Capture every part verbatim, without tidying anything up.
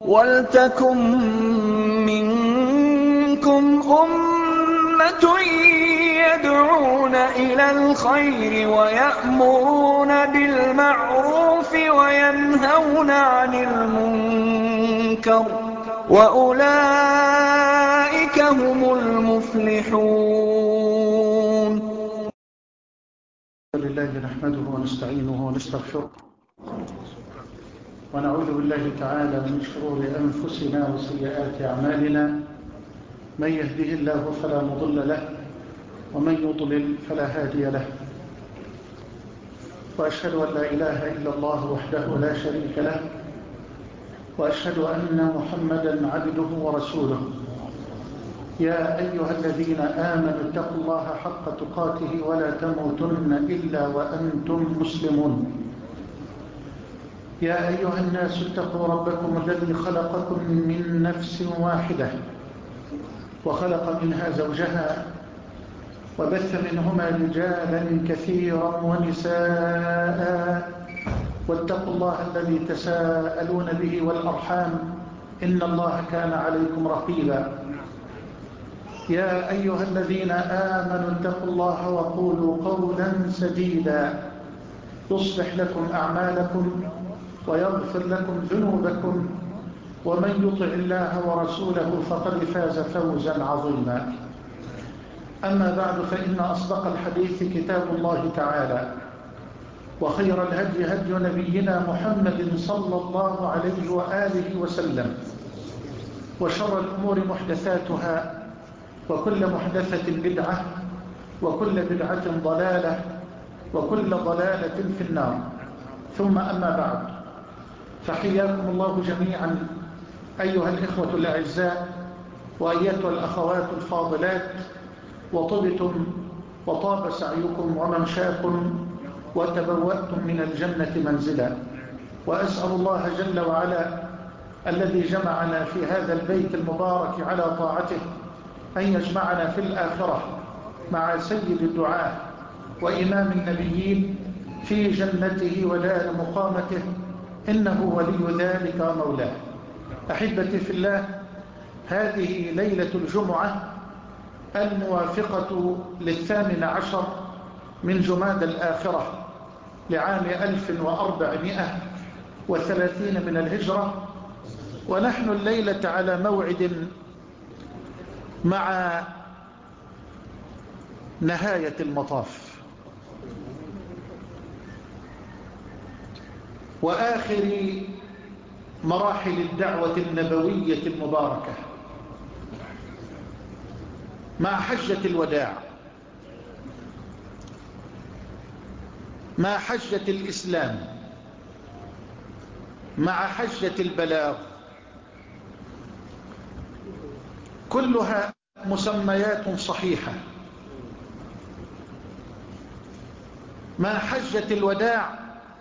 وَلْتَكُن مِّنكُمْ أُمَّةٌ يَدْعُونَ إِلَى الْخَيْرِ وَيَأْمُرُونَ بِالْمَعْرُوفِ وَيَنْهَوْنَ عَنِ الْمُنكَرِ ۚ وَأُولَٰئِكَ هُمُ الْمُفْلِحُونَ. لله نحمده ونستعينه ونستغفره ونعوذ بالله تعالى من شرور أنفسنا وسيئات أعمالنا. من يهده الله فلا مضل له ومن يضلل فلا هادي له، وأشهد أن لا إله إلا الله وحده لا شريك له، وأشهد أن محمدا عبده ورسوله. يا أيها الذين آمنوا اتقوا الله حق تقاته ولا تموتن إلا وأنتم مسلمون. يا أيها الناس اتقوا ربكم الذي خلقكم من نفس واحدة وخلق منها زوجها وبث منهما رجالا كثيرا ونساء، واتقوا الله الذي تساءلون به والأرحام إن الله كان عليكم رقيبا. يا أيها الذين آمنوا اتقوا الله وقولوا قولا سديدا يصلح لكم أعمالكم ويغفر لكم ذنوبكم، ومن يطع الله ورسوله فقد فاز فوزا عظيما. أما بعد، فإن أصدق الحديث كتاب الله تعالى، وخير الهدي هدي نبينا محمد صلى الله عليه وآله وسلم، وشر الأمور محدثاتها، وكل محدثة بدعة، وكل بدعة ضلالة، وكل ضلالة في النار. ثم أما بعد، فحياكم الله جميعا أيها الإخوة الأعزاء وأيتها الأخوات الفاضلات، وطبتم وطاب سعيكم وممشاكم وتبوأتم من الجنة منزلا. وأسأل الله جل وعلا الذي جمعنا في هذا البيت المبارك على طاعته أن يجمعنا في الآخرة مع سيد الدعاة وإمام النبيين في جنته ودار مقامته، إنه ولي ذلك ومولاه. أحبتي في الله، هذه ليلة الجمعة الموافقة للثامن عشر من جماد الآخرة لعام ألف وأربعمائة وثلاثين من الهجرة، ونحن الليلة على موعد مع نهاية المطاف وآخر مراحل الدعوة النبوية المباركة، مع حجة الوداع، مع حجة الإسلام، مع حجة البلاغ، كلها مسميات صحيحة. مع حجة الوداع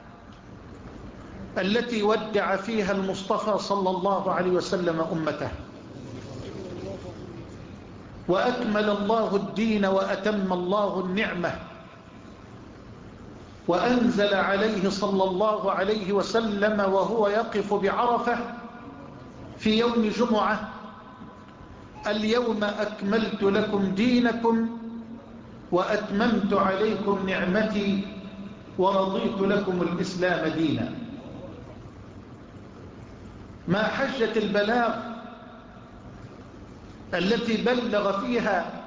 التي ودع فيها المصطفى صلى الله عليه وسلم أمته، وأكمل الله الدين وأتم الله النعمة، وأنزل عليه صلى الله عليه وسلم وهو يقف بعرفة في يوم جمعة: اليوم أكملت لكم دينكم وأتممت عليكم نعمتي ورضيت لكم الإسلام دينا. مع حجة البلاغ التي بلغ فيها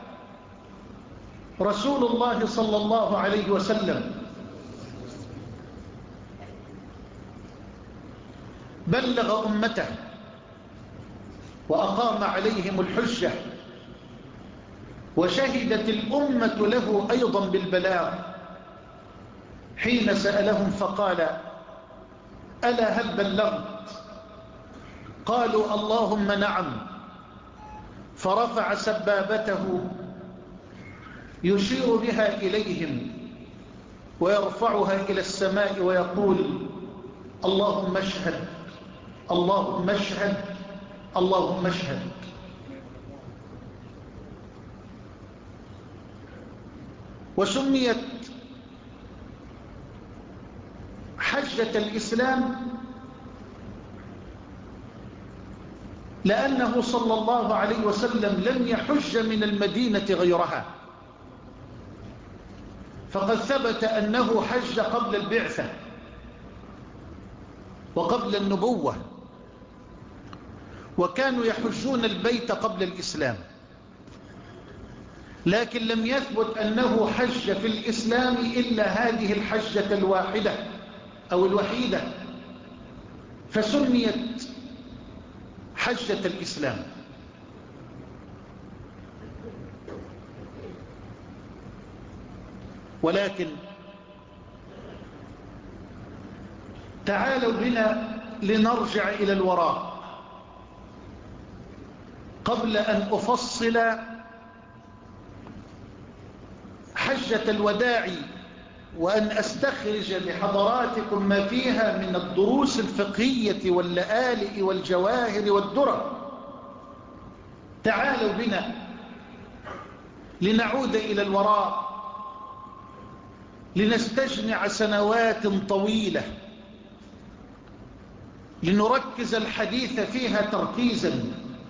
رسول الله صلى الله عليه وسلم، بلغ أمته وأقام عليهم الحجة، وشهدت الأمة له أيضا بالبلاغ حين سألهم فقال: ألا هل بلغت؟ قالوا: اللهم نعم. فرفع سبابته يشير بها إليهم ويرفعها إلى السماء ويقول: اللهم اشهد، اللهم اشهد، اللهم اشهد. وسميت حجة الإسلام لأنه صلى الله عليه وسلم لم يحج من المدينة غيرها، فقد ثبت أنه حج قبل البعثة وقبل النبوة، وكانوا يحجون البيت قبل الإسلام، لكن لم يثبت أنه حج في الإسلام إلا هذه الحجة الواحدة أو الوحيدة، فسميت حجة الإسلام. ولكن تعالوا بنا لنرجع إلى الوراء قبل أن أفصل حجة الوداع، وأن أستخرج لحضراتكم ما فيها من الدروس الفقهية واللآلئ والجواهر والدرر. تعالوا بنا لنعود إلى الوراء لنستجمع سنوات طويلة، لنركز الحديث فيها تركيزا،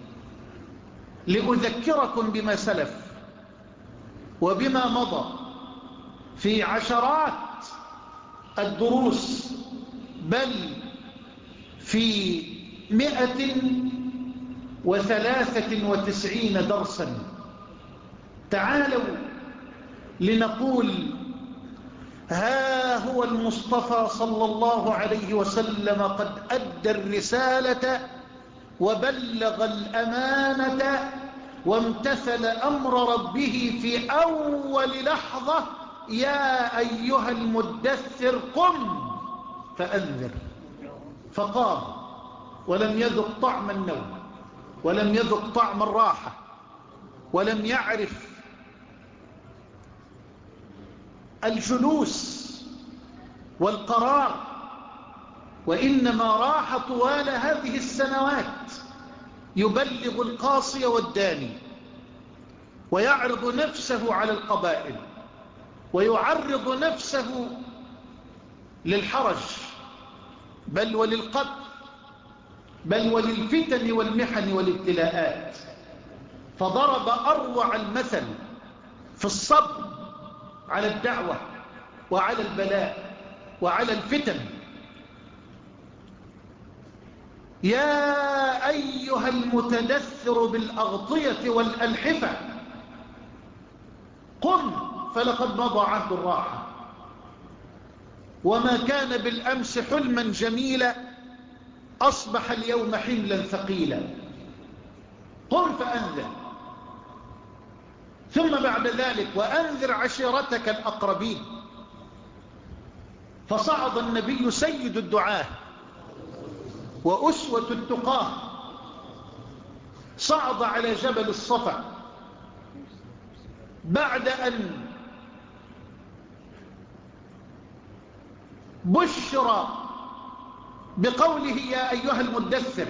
لأذكركم بما سلف وبما مضى في عشرات الدروس، بل في مئة وثلاثة وتسعين درسا. تعالوا لنقول ها هو المصطفى صلى الله عليه وسلم قد أدى الرسالة وبلغ الأمانة وامتثل أمر ربه في أول لحظة: يا أيها المدثر قم فأنذر. فقام ولم يذق طعم النوم، ولم يذق طعم الراحة، ولم يعرف الجلوس والقرار، وإنما راح طوال هذه السنوات يبلغ القاصي والداني، ويعرض نفسه على القبائل، ويعرض نفسه للحرج، بل وللقتل، بل وللفتن والمحن والابتلاءات. فضرب أروع المثل في الصبر على الدعوة وعلى البلاء وعلى الفتن. يا أيها المتدثر بالأغطية والألحفة قم فلقد مضى عهد الراحة، وما كان بالأمس حلما جميلا أصبح اليوم حملا ثقيلا. قم فأنذر. ثم بعد ذلك وأنذر عشيرتك الأقربين. فصعد النبي سيد الدعاة وأسوة التقاه، صعد على جبل الصفا بعد أن بشر بقوله يا أيها المدثر،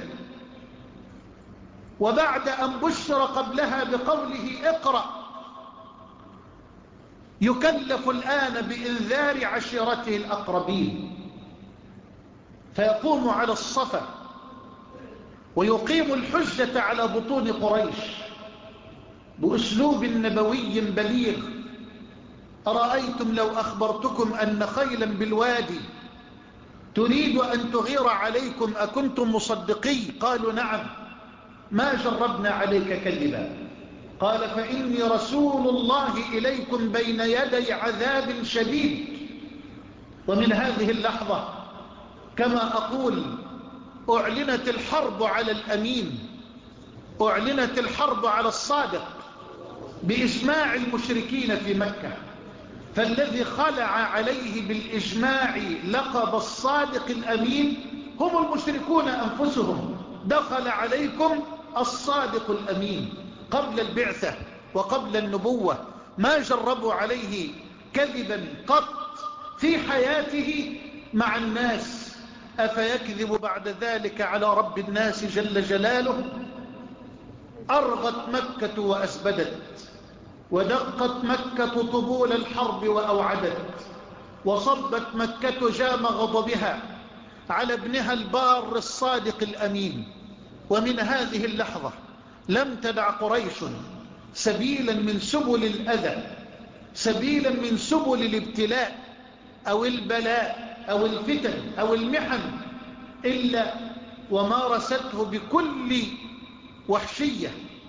وبعد أن بشر قبلها بقوله اقرأ، يكلف الآن بإنذار عشيرته الأقربين، فيقوم على الصفا ويقيم الحجة على بطون قريش بأسلوب نبوي بليغ: أرأيتم لو أخبرتكم أن خيلا بالوادي تريد أن تغير عليكم أكنتم مصدقي؟ قالوا نعم، ما جربنا عليك كذبا. قال فإني رسول الله إليكم بين يدي عذاب شديد. ومن هذه اللحظة كما أقول أعلنت الحرب على الأمين، أعلنت الحرب على الصادق بإجماع المشركين في مكة. فالذي خلع عليه بالإجماع لقب الصادق الأمين هم المشركون أنفسهم. دخل عليكم الصادق الأمين قبل البعثة وقبل النبوة، ما جربوا عليه كذبا قط في حياته مع الناس. أفيكذب بعد ذلك على رب الناس جل جلاله؟ أرغت مكة وأسبدت، ودقت مكة طبول الحرب وأوعدت، وصبت مكة جام غضبها على ابنها البار الصادق الأمين، ومن هذه اللحظة لم تدع قريش سبيلا من سبل الأذى، سبيلا من سبل الابتلاء أو البلاء أو الفتن أو المحن، إلا ومارسته بكل وحشية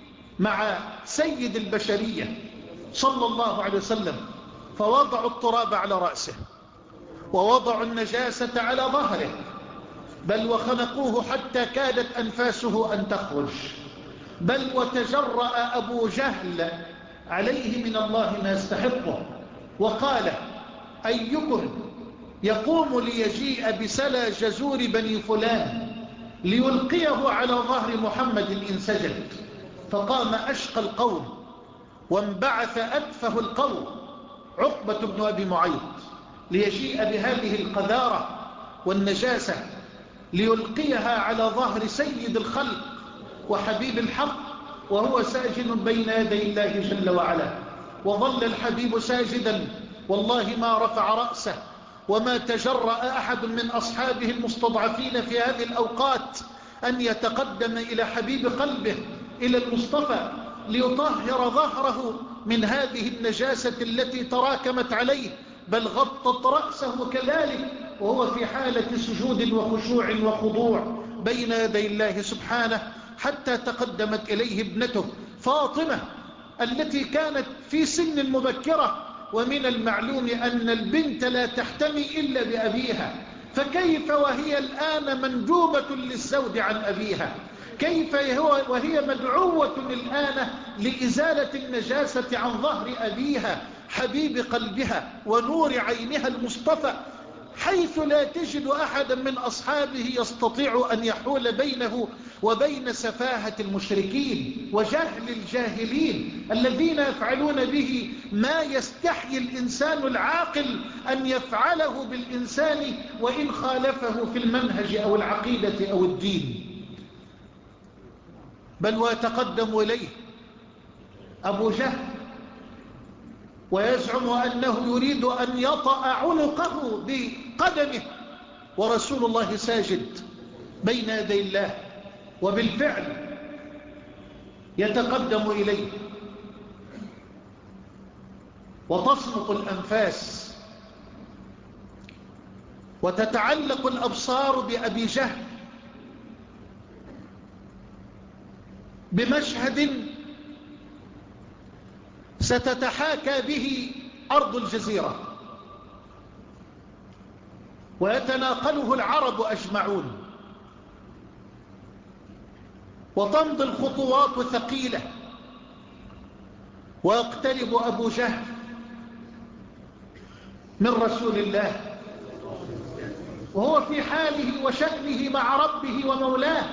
مع سيد البشرية صلى الله عليه وسلم. فوضعوا التراب على رأسه، ووضعوا النجاسة على ظهره، بل وخنقوه حتى كادت أنفاسه أن تخرج، بل وتجرأ أبو جهل عليه من الله ما يستحقه، وقال: أيكم يقوم ليجيء بسلى جزور بني فلان ليلقيه على ظهر محمد إن سجد؟ فقام أشقى القوم وانبعث أتفه القوم عقبة بن أبي معيط ليجيء بهذه القذارة والنجاسة ليلقيها على ظهر سيد الخلق وحبيب الحق وهو ساجد بين يدي الله جل وعلا. وظل الحبيب ساجدا والله ما رفع رأسه، وما تجرأ أحد من أصحابه المستضعفين في هذه الأوقات أن يتقدم إلى حبيب قلبه، إلى المصطفى، ليطهر ظهره من هذه النجاسة التي تراكمت عليه، بل غطت رأسه كذلك وهو في حالة سجود وخشوع وخضوع بين يدي الله سبحانه، حتى تقدمت إليه ابنته فاطمة التي كانت في سن مبكرة، ومن المعلوم أن البنت لا تحتمي إلا بأبيها، فكيف وهي الآن مندوبة للزوج عن أبيها؟ كيف وهي مدعوة الآن لإزالة النجاسة عن ظهر أبيها حبيب قلبها ونور عينها المصطفى، حيث لا تجد أحدا من أصحابه يستطيع أن يحول بينه وبين سفاهة المشركين وجهل الجاهلين الذين يفعلون به ما يستحيي الإنسان العاقل أن يفعله بالإنسان وإن خالفه في المنهج أو العقيدة أو الدين. بل ويتقدم إليه أبو جهل ويزعم أنه يريد أن يطأ عنقه بقدمه ورسول الله ساجد بين يدي الله، وبالفعل يتقدم إليه وتصمت الأنفاس وتتعلق الأبصار بأبي جهل بمشهد ستتحاكى به أرض الجزيرة ويتناقله العرب أجمعون، وتمضي الخطوات ثقيلة، ويقترب أبو جهل من رسول الله وهو في حاله وشأنه مع ربه ومولاه،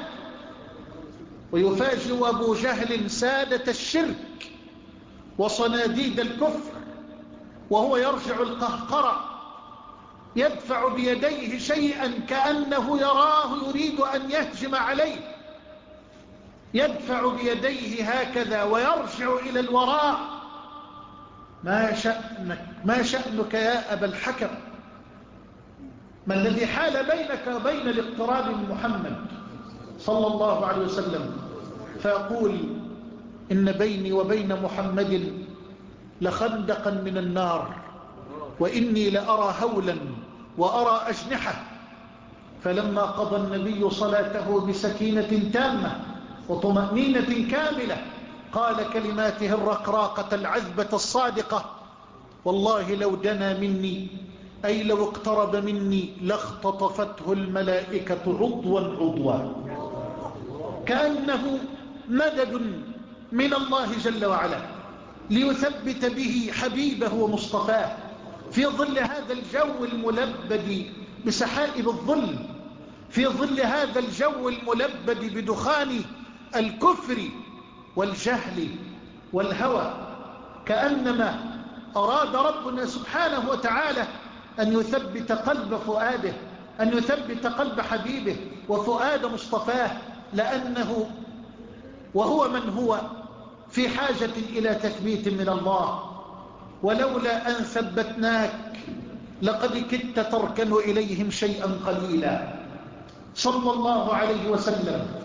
ويفاجئ أبو جهل سادة الشرك وصناديد الكفر وهو يرجع القهقرة يدفع بيديه شيئا كأنه يراه يريد أن يهجم عليه، يدفع بيديه هكذا ويرجع إلى الوراء. ما شأنك ما شأنك يا أبا الحكم؟ ما الذي حال بينك وبين الاقتراب من محمد صلى الله عليه وسلم؟ فيقول: إن بيني وبين محمد لخندقا من النار، وإني لأرى هولا وأرى أجنحة. فلما قضى النبي صلاته بسكينة تامة وطمأنينة كاملة قال كلماته الرقراقة العذبة الصادقة: والله لو دنا مني، أي لو اقترب مني، لاختطفته الملائكة عضوا عضوا، كأنه مدد من الله جل وعلا ليثبت به حبيبه ومصطفاه في ظل هذا الجو الملبد بسحائب الظل، في ظل هذا الجو الملبد بدخان الكفر والجهل والهوى. كأنما أراد ربنا سبحانه وتعالى أن يثبت قلب فؤاده، أن يثبت قلب حبيبه وفؤاد مصطفاه، لأنه وهو من هو في حاجة إلى تثبيت من الله. ولولا أن ثبتناك لقد كدت تركن إليهم شيئا قليلا. صلى الله عليه وسلم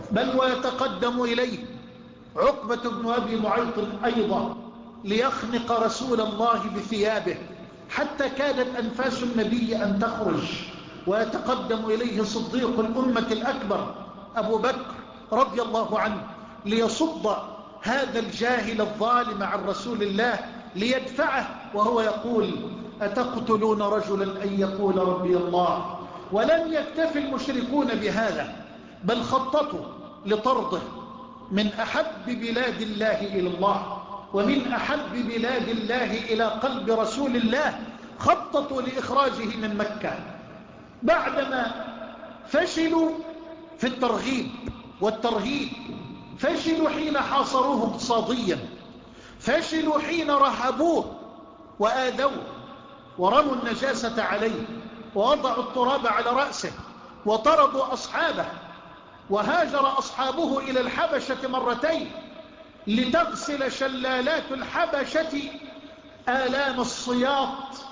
بل ويتقدم إليه عقبة بن أبي معيط أيضا ليخنق رسول الله بثيابه حتى كادت أنفاس النبي أن تخرج، ويتقدم إليه صديق الأمة الأكبر أبو بكر رضي الله عنه ليصد هذا الجاهل الظالم عن رسول الله ليدفعه، وهو يقول: أتقتلون رجلا أن يقول ربي الله؟ ولم يكتف المشركون بهذا، بل خططوا لطرده من أحب بلاد الله إلى الله ومن أحب بلاد الله إلى قلب رسول الله. خططوا لإخراجه من مكة بعدما فشلوا في الترغيب والترهيب، فشلوا حين حاصروه اقتصاديا، فشلوا حين رهبوه وآذوه ورموا النجاسة عليه ووضعوا التراب على رأسه وطردوا أصحابه، وهاجر أصحابه إلى الحبشة مرتين لتغسل شلالات الحبشة آلام الصياط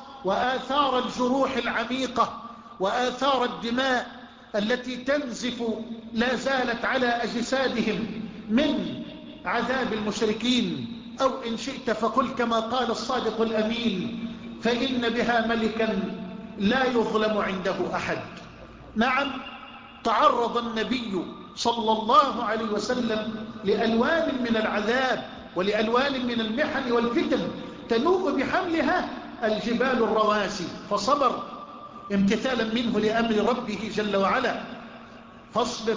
وآثار الجروح العميقة وآثار الدماء التي تنزف لا زالت على أجسادهم من عذاب المشركين. أو إن شئت فقل كما قال الصادق الأمين: فإن بها ملكا لا يظلم عنده أحد. نعم، تعرض النبي صلى الله عليه وسلم لألوان من العذاب ولألوان من المحن والفتن تنوء بحملها الجبال الرواسي، فصبر امتثالا منه لأمر ربه جل وعلا. فاصبر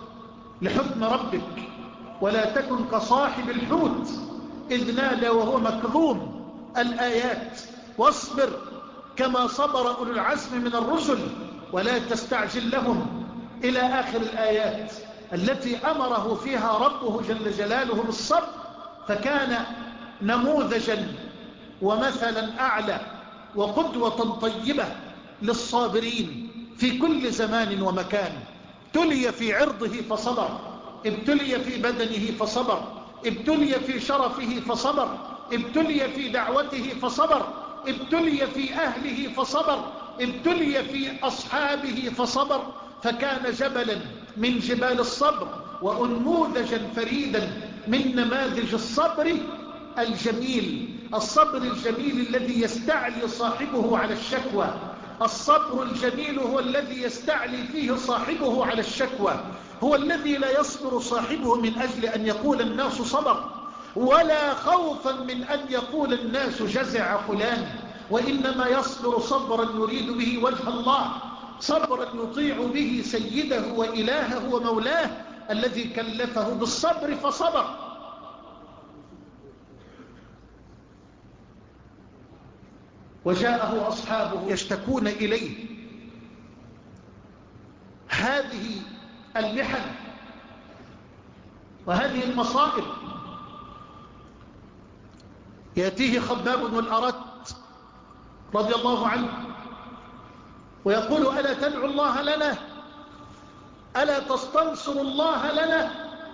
لحكم ربك ولا تكن كصاحب الحوت إذ نادى وهو مكظوم. الآيات: واصبر كما صبر أولو العزم من الرسل ولا تستعجل لهم، إلى آخر الآيات التي أمره فيها ربه جل جلاله بالصبر، فكان نموذجا ومثلا أعلى وقدوة طيبة للصابرين في كل زمان ومكان. ابتلي في عرضه فصبر، ابتلي في بدنه فصبر، ابتلي في شرفه فصبر، ابتلي في دعوته فصبر، ابتلي في أهله فصبر، ابتلي في أصحابه فصبر، فكان جبلا من جبال الصبر وأنموذجا فريدا من نماذج الصبر الجميل. الصبر الجميل الذي يستعلي صاحبه على الشكوى، الصبر الجميل هو الذي يستعلي فيه صاحبه على الشكوى، هو الذي لا يصبر صاحبه من أجل أن يقول الناس صبر ولا خوفا من أن يقول الناس جزع فلان، وإنما يصبر صبرا يريد به وجه الله، صبرا يطيع به سيده وإلهه ومولاه الذي كلفه بالصبر فصبر. وجاءه أصحابه يشتكون إليه هذه المحن وهذه المصائب. يأتيه خباب بن الأرت رضي الله عنه ويقول: ألا تدعو الله لنا؟ ألا تستنصر الله لنا؟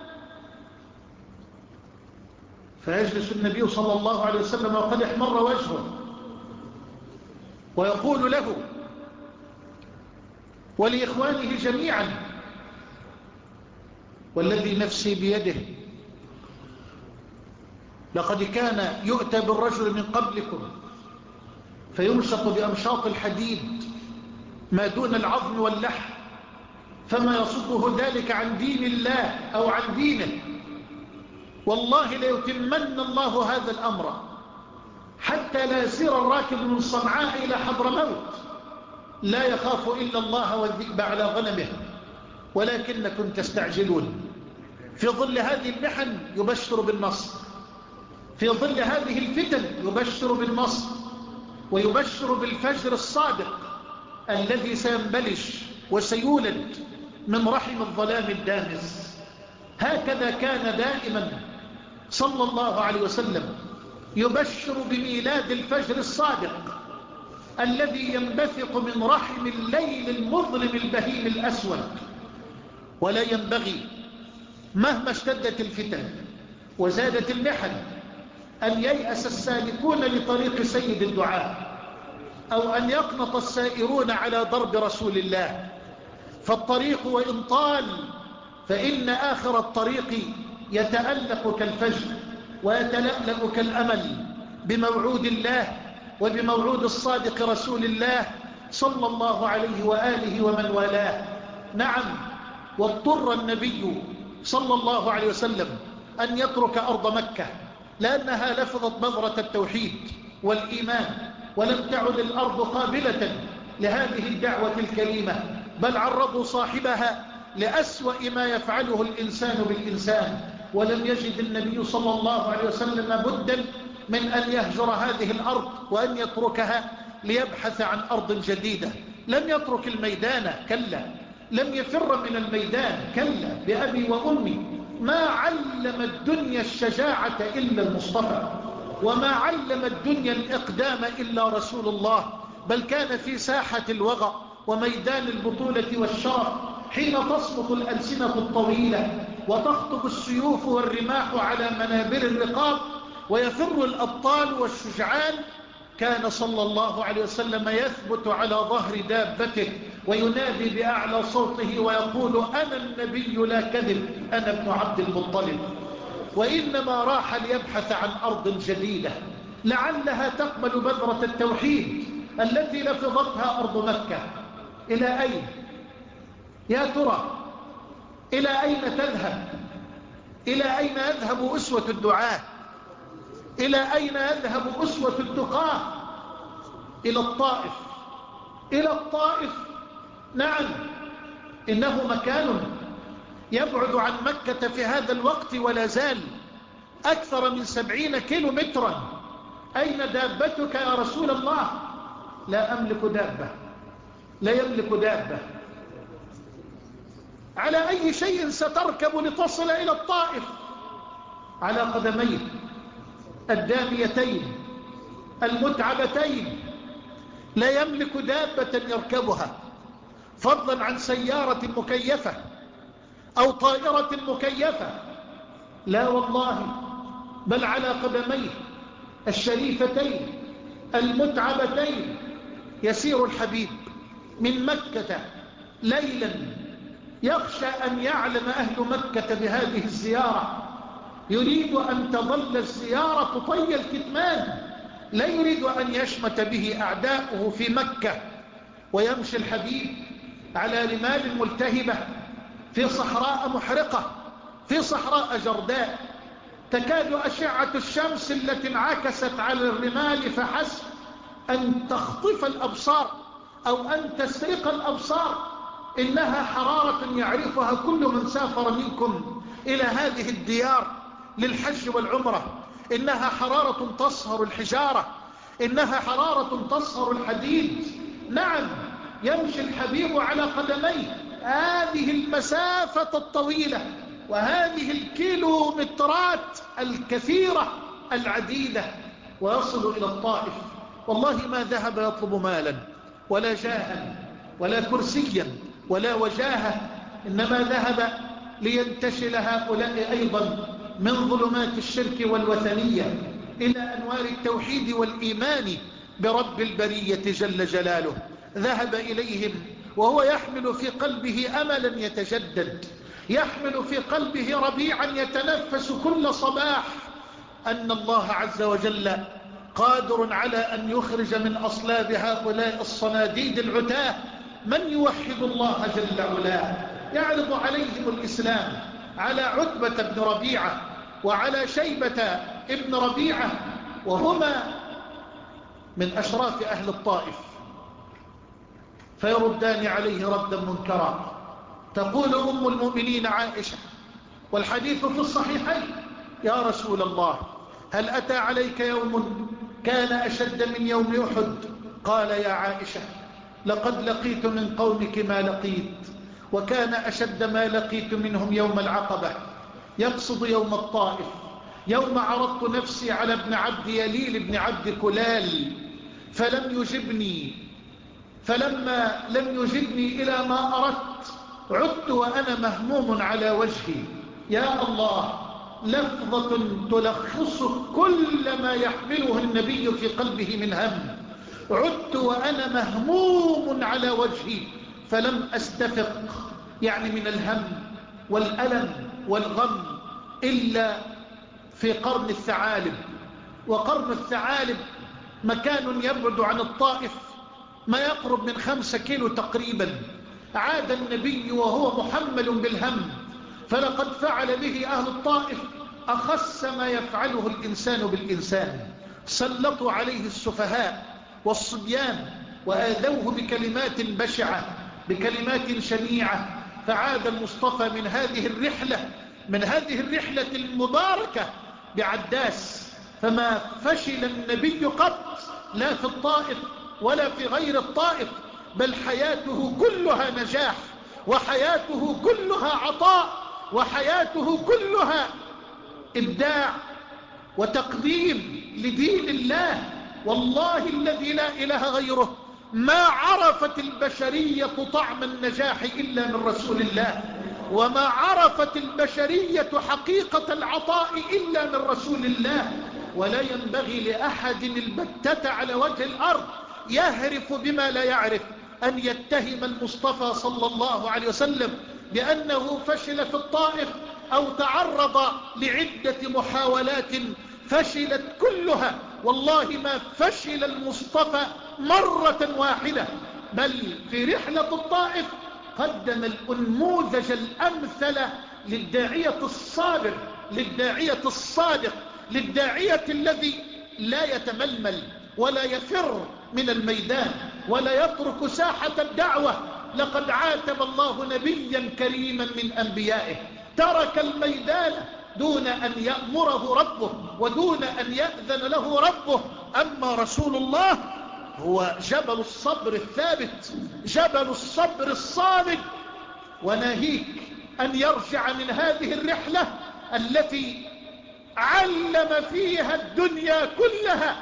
فيجلس النبي صلى الله عليه وسلم وقد احمر وجهه ويقول له ولإخوانه جميعا: والذي نفسي بيده لقد كان يؤتى بالرجل من قبلكم فيمشط بأمشاط الحديد ما دون العظم واللحم، فما يصده ذلك عن دين الله أو عن دينه. والله ليتمن الله هذا الأمر حتى لا يسير الراكب من صنعاء إلى حضرموت لا يخاف إلا الله والذئب على غنمه، ولكنكم تستعجلون. في ظل هذه المحن يبشر بالنصر، في ظل هذه الفتن يبشر بالنصر ويبشر بالفجر الصادق الذي سينبلش وسيولد من رحم الظلام الدامس. هكذا كان دائما صلى الله عليه وسلم يبشر بميلاد الفجر الصادق الذي ينبثق من رحم الليل المظلم البهيم الأسود. ولا ينبغي مهما اشتدت الفتن وزادت المحن أن ييأس السالكون لطريق سيد الدعاء أو أن يقنط السائرون على ضرب رسول الله، فالطريق وإن طال فإن آخر الطريق يتألق كالفجر ويتلألأ كالأمل بموعود الله وبموعود الصادق رسول الله صلى الله عليه وآله ومن والاه. نعم، واضطر النبي صلى الله عليه وسلم أن يترك أرض مكة لأنها لفظت بذرة التوحيد والإيمان، ولم تعد الأرض قابلة لهذه الدعوة الكريمة، بل عرضوا صاحبها لأسوأ ما يفعله الإنسان بالإنسان. ولم يجد النبي صلى الله عليه وسلم بدا من أن يهجر هذه الأرض وأن يتركها ليبحث عن أرض جديدة. لم يترك الميدان، كلا، لم يفر من الميدان، كلا، بأبي وأمي. ما علم الدنيا الشجاعة إلا المصطفى، وما علم الدنيا الإقدام إلا رسول الله، بل كان في ساحة الوغى وميدان البطولة والشرف حين تصمت الألسنة الطويلة وتخطب السيوف والرماح على منابر الرقاب ويفر الأبطال والشجعان. كان صلى الله عليه وسلم يثبت على ظهر دابته وينادي بأعلى صوته ويقول: أنا النبي لا كذب، أنا ابن عبد المطلب. وإنما راح ليبحث عن أرض جديدة لعلها تقبل بذرة التوحيد التي لفظتها أرض مكة. إلى أين يا ترى؟ إلى أين تذهب؟ إلى أين يذهب أسوة الدعاة؟ إلى أين يذهب أسوة التقاة؟ إلى الطائف، إلى الطائف. نعم، إنه مكان يبعد عن مكة في هذا الوقت ولا زال أكثر من سبعين كيلو مترا. أين دابتك يا رسول الله؟ لا أملك دابة، لا يملك دابة. على أي شيء ستركب لتصل إلى الطائف؟ على قدميه الداميتين المتعبتين. لا يملك دابة يركبها، فضلا عن سيارة مكيفة أو طائرة مكيفة. لا والله، بل على قدميه الشريفتين المتعبتين يسير الحبيب من مكة ليلا، يخشى أن يعلم أهل مكة بهذه الزيارة، يريد أن تظل الزيارة طي الكتمان، لا يريد أن يشمت به أعداؤه في مكة. ويمشي الحبيب على رمال ملتهبة في صحراء محرقة، في صحراء جرداء، تكاد أشعة الشمس التي انعكست على الرمال فحسب أن تخطف الأبصار أو أن تسرق الأبصار. إنها حرارة يعرفها كل من سافر منكم إلى هذه الديار للحج والعمرة. إنها حرارة تصهر الحجارة، إنها حرارة تصهر الحديد. نعم، يمشي الحبيب على قدميه هذه المسافة الطويلة وهذه الكيلومترات الكثيرة العديدة ويصل إلى الطائف. والله ما ذهب يطلب مالا ولا جاها ولا كرسيا ولا وجاهة، إنما ذهب لينتشل هؤلاء أيضا من ظلمات الشرك والوثنية إلى أنوار التوحيد والإيمان برب البرية جل جلاله. ذهب إليهم وهو يحمل في قلبه أملا يتجدد، يحمل في قلبه ربيعا يتنفس كل صباح، أن الله عز وجل قادر على أن يخرج من أصلاب هؤلاء الصناديد العتاه من يوحد الله جل علاه. يعرض عليهم الإسلام على عتبة بن ربيعة وعلى شيبة ابن ربيعة، وهما من أشراف أهل الطائف، فيردان عليه ردا منكرا. تقول أم المؤمنين عائشة والحديث في الصحيحين: يا رسول الله، هل أتى عليك يوم كان أشد من يوم أحد؟ قال: يا عائشة، لقد لقيت من قومك ما لقيت، وكان أشد ما لقيت منهم يوم العقبة. يقصد يوم الطائف، يوم عرضت نفسي على ابن عبد يليل بن عبد كلال فلم يجبني، فلما لم يجبني إلى ما أردت عدت وأنا مهموم على وجهي. يا الله، لفظة تلخص كل ما يحمله النبي في قلبه من هم. عدت وأنا مهموم على وجهي فلم أستفق، يعني من الهم والألم والغم إلا في قرن الثعالب. وقرن الثعالب مكان يبعد عن الطائف ما يقرب من خمسة كيلو تقريبا. عاد النبي وهو محمل بالهم، فلقد فعل به أهل الطائف أخس ما يفعله الإنسان بالإنسان. سلطوا عليه السفهاء والصبيان وآذوه بكلمات بشعة، بكلمات شنيعة. فعاد المصطفى من هذه الرحلة من هذه الرحلة المباركة بعداس، فما فشل النبي قط، لا في الطائف ولا في غير الطائف، بل حياته كلها نجاح، وحياته كلها عطاء، وحياته كلها إبداع وتقديم لدين الله. والله الذي لا إله غيره ما عرفت البشرية طعم النجاح إلا من رسول الله، وما عرفت البشرية حقيقة العطاء إلا من رسول الله. ولا ينبغي لأحد البتة على وجه الأرض يهرف بما لا يعرف أن يتهم المصطفى صلى الله عليه وسلم بأنه فشل في الطائف أو تعرض لعدة محاولات فشلت كلها. والله ما فشل المصطفى مرة واحدة، بل في رحلة الطائف قدم الأنموذج الأمثل للداعية الصابر، للداعية الصادق، للداعية الذي لا يتململ ولا يفر من الميدان ولا يترك ساحة الدعوة. لقد عاتب الله نبيا كريما من أنبيائه ترك الميدان دون أن يأمره ربه ودون أن يأذن له ربه. أما رسول الله هو جبل الصبر الثابت، جبل الصبر الصامد. وناهيك أن يرجع من هذه الرحلة التي علم فيها الدنيا كلها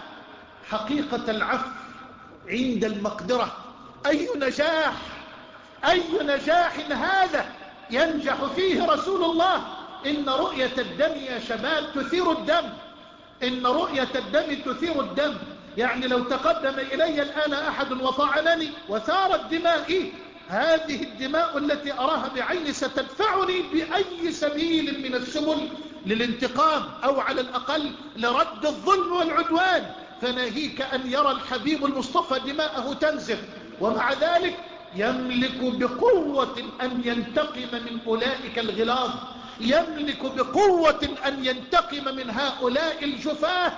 حقيقة العفو عند المقدرة. أي نجاح أي نجاح هذا ينجح فيه رسول الله. إن رؤية الدم يا شباب تثير الدم، إن رؤية الدم تثير الدم. يعني لو تقدم إلي الآن أحد وطعنني وثارت دمائي، هذه الدماء التي أراها بعيني ستدفعني بأي سبيل من السبل للانتقام أو على الأقل لرد الظلم والعدوان. فناهيك أن يرى الحبيب المصطفى دماءه تنزف، ومع ذلك يملك بقوة أن ينتقم من أولئك الغلاظ، يملك بقوة أن ينتقم من هؤلاء الجفاه.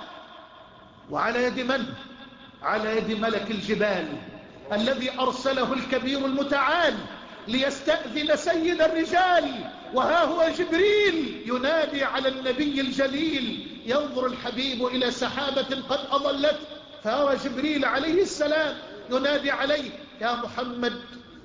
وعلى يد من؟ على يد ملك الجبال الذي أرسله الكبير المتعال ليستأذن سيد الرجال، وها هو جبريل ينادي على النبي الجليل. ينظر الحبيب إلى سحابة قد أضلت، فهو جبريل عليه السلام ينادي عليه: يا محمد،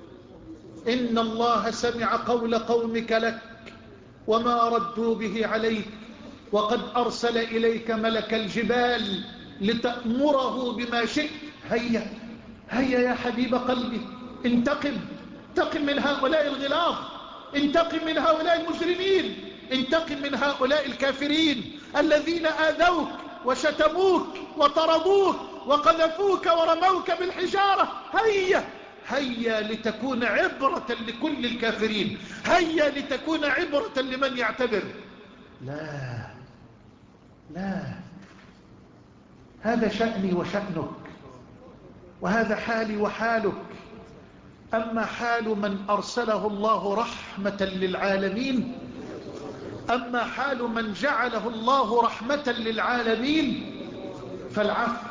إن الله سمع قول قومك لك وما ردوا به عليك، وقد أرسل إليك ملك الجبال لتأمره بما شئت. هيا هيا يا حبيب قلبي، انتقم انتقم من هؤلاء الغلاظ، انتقم من هؤلاء المجرمين، انتقم من هؤلاء الكافرين الذين آذوك وشتموك وطردوك وقذفوك ورموك بالحجارة. هيا هيا لتكون عبرة لكل الكافرين، هيا لتكون عبرة لمن يعتبر. لا لا، هذا شأني وشأنك، وهذا حالي وحالك. أما حال من أرسله الله رحمة للعالمين، أما حال من جعله الله رحمة للعالمين، فالعفو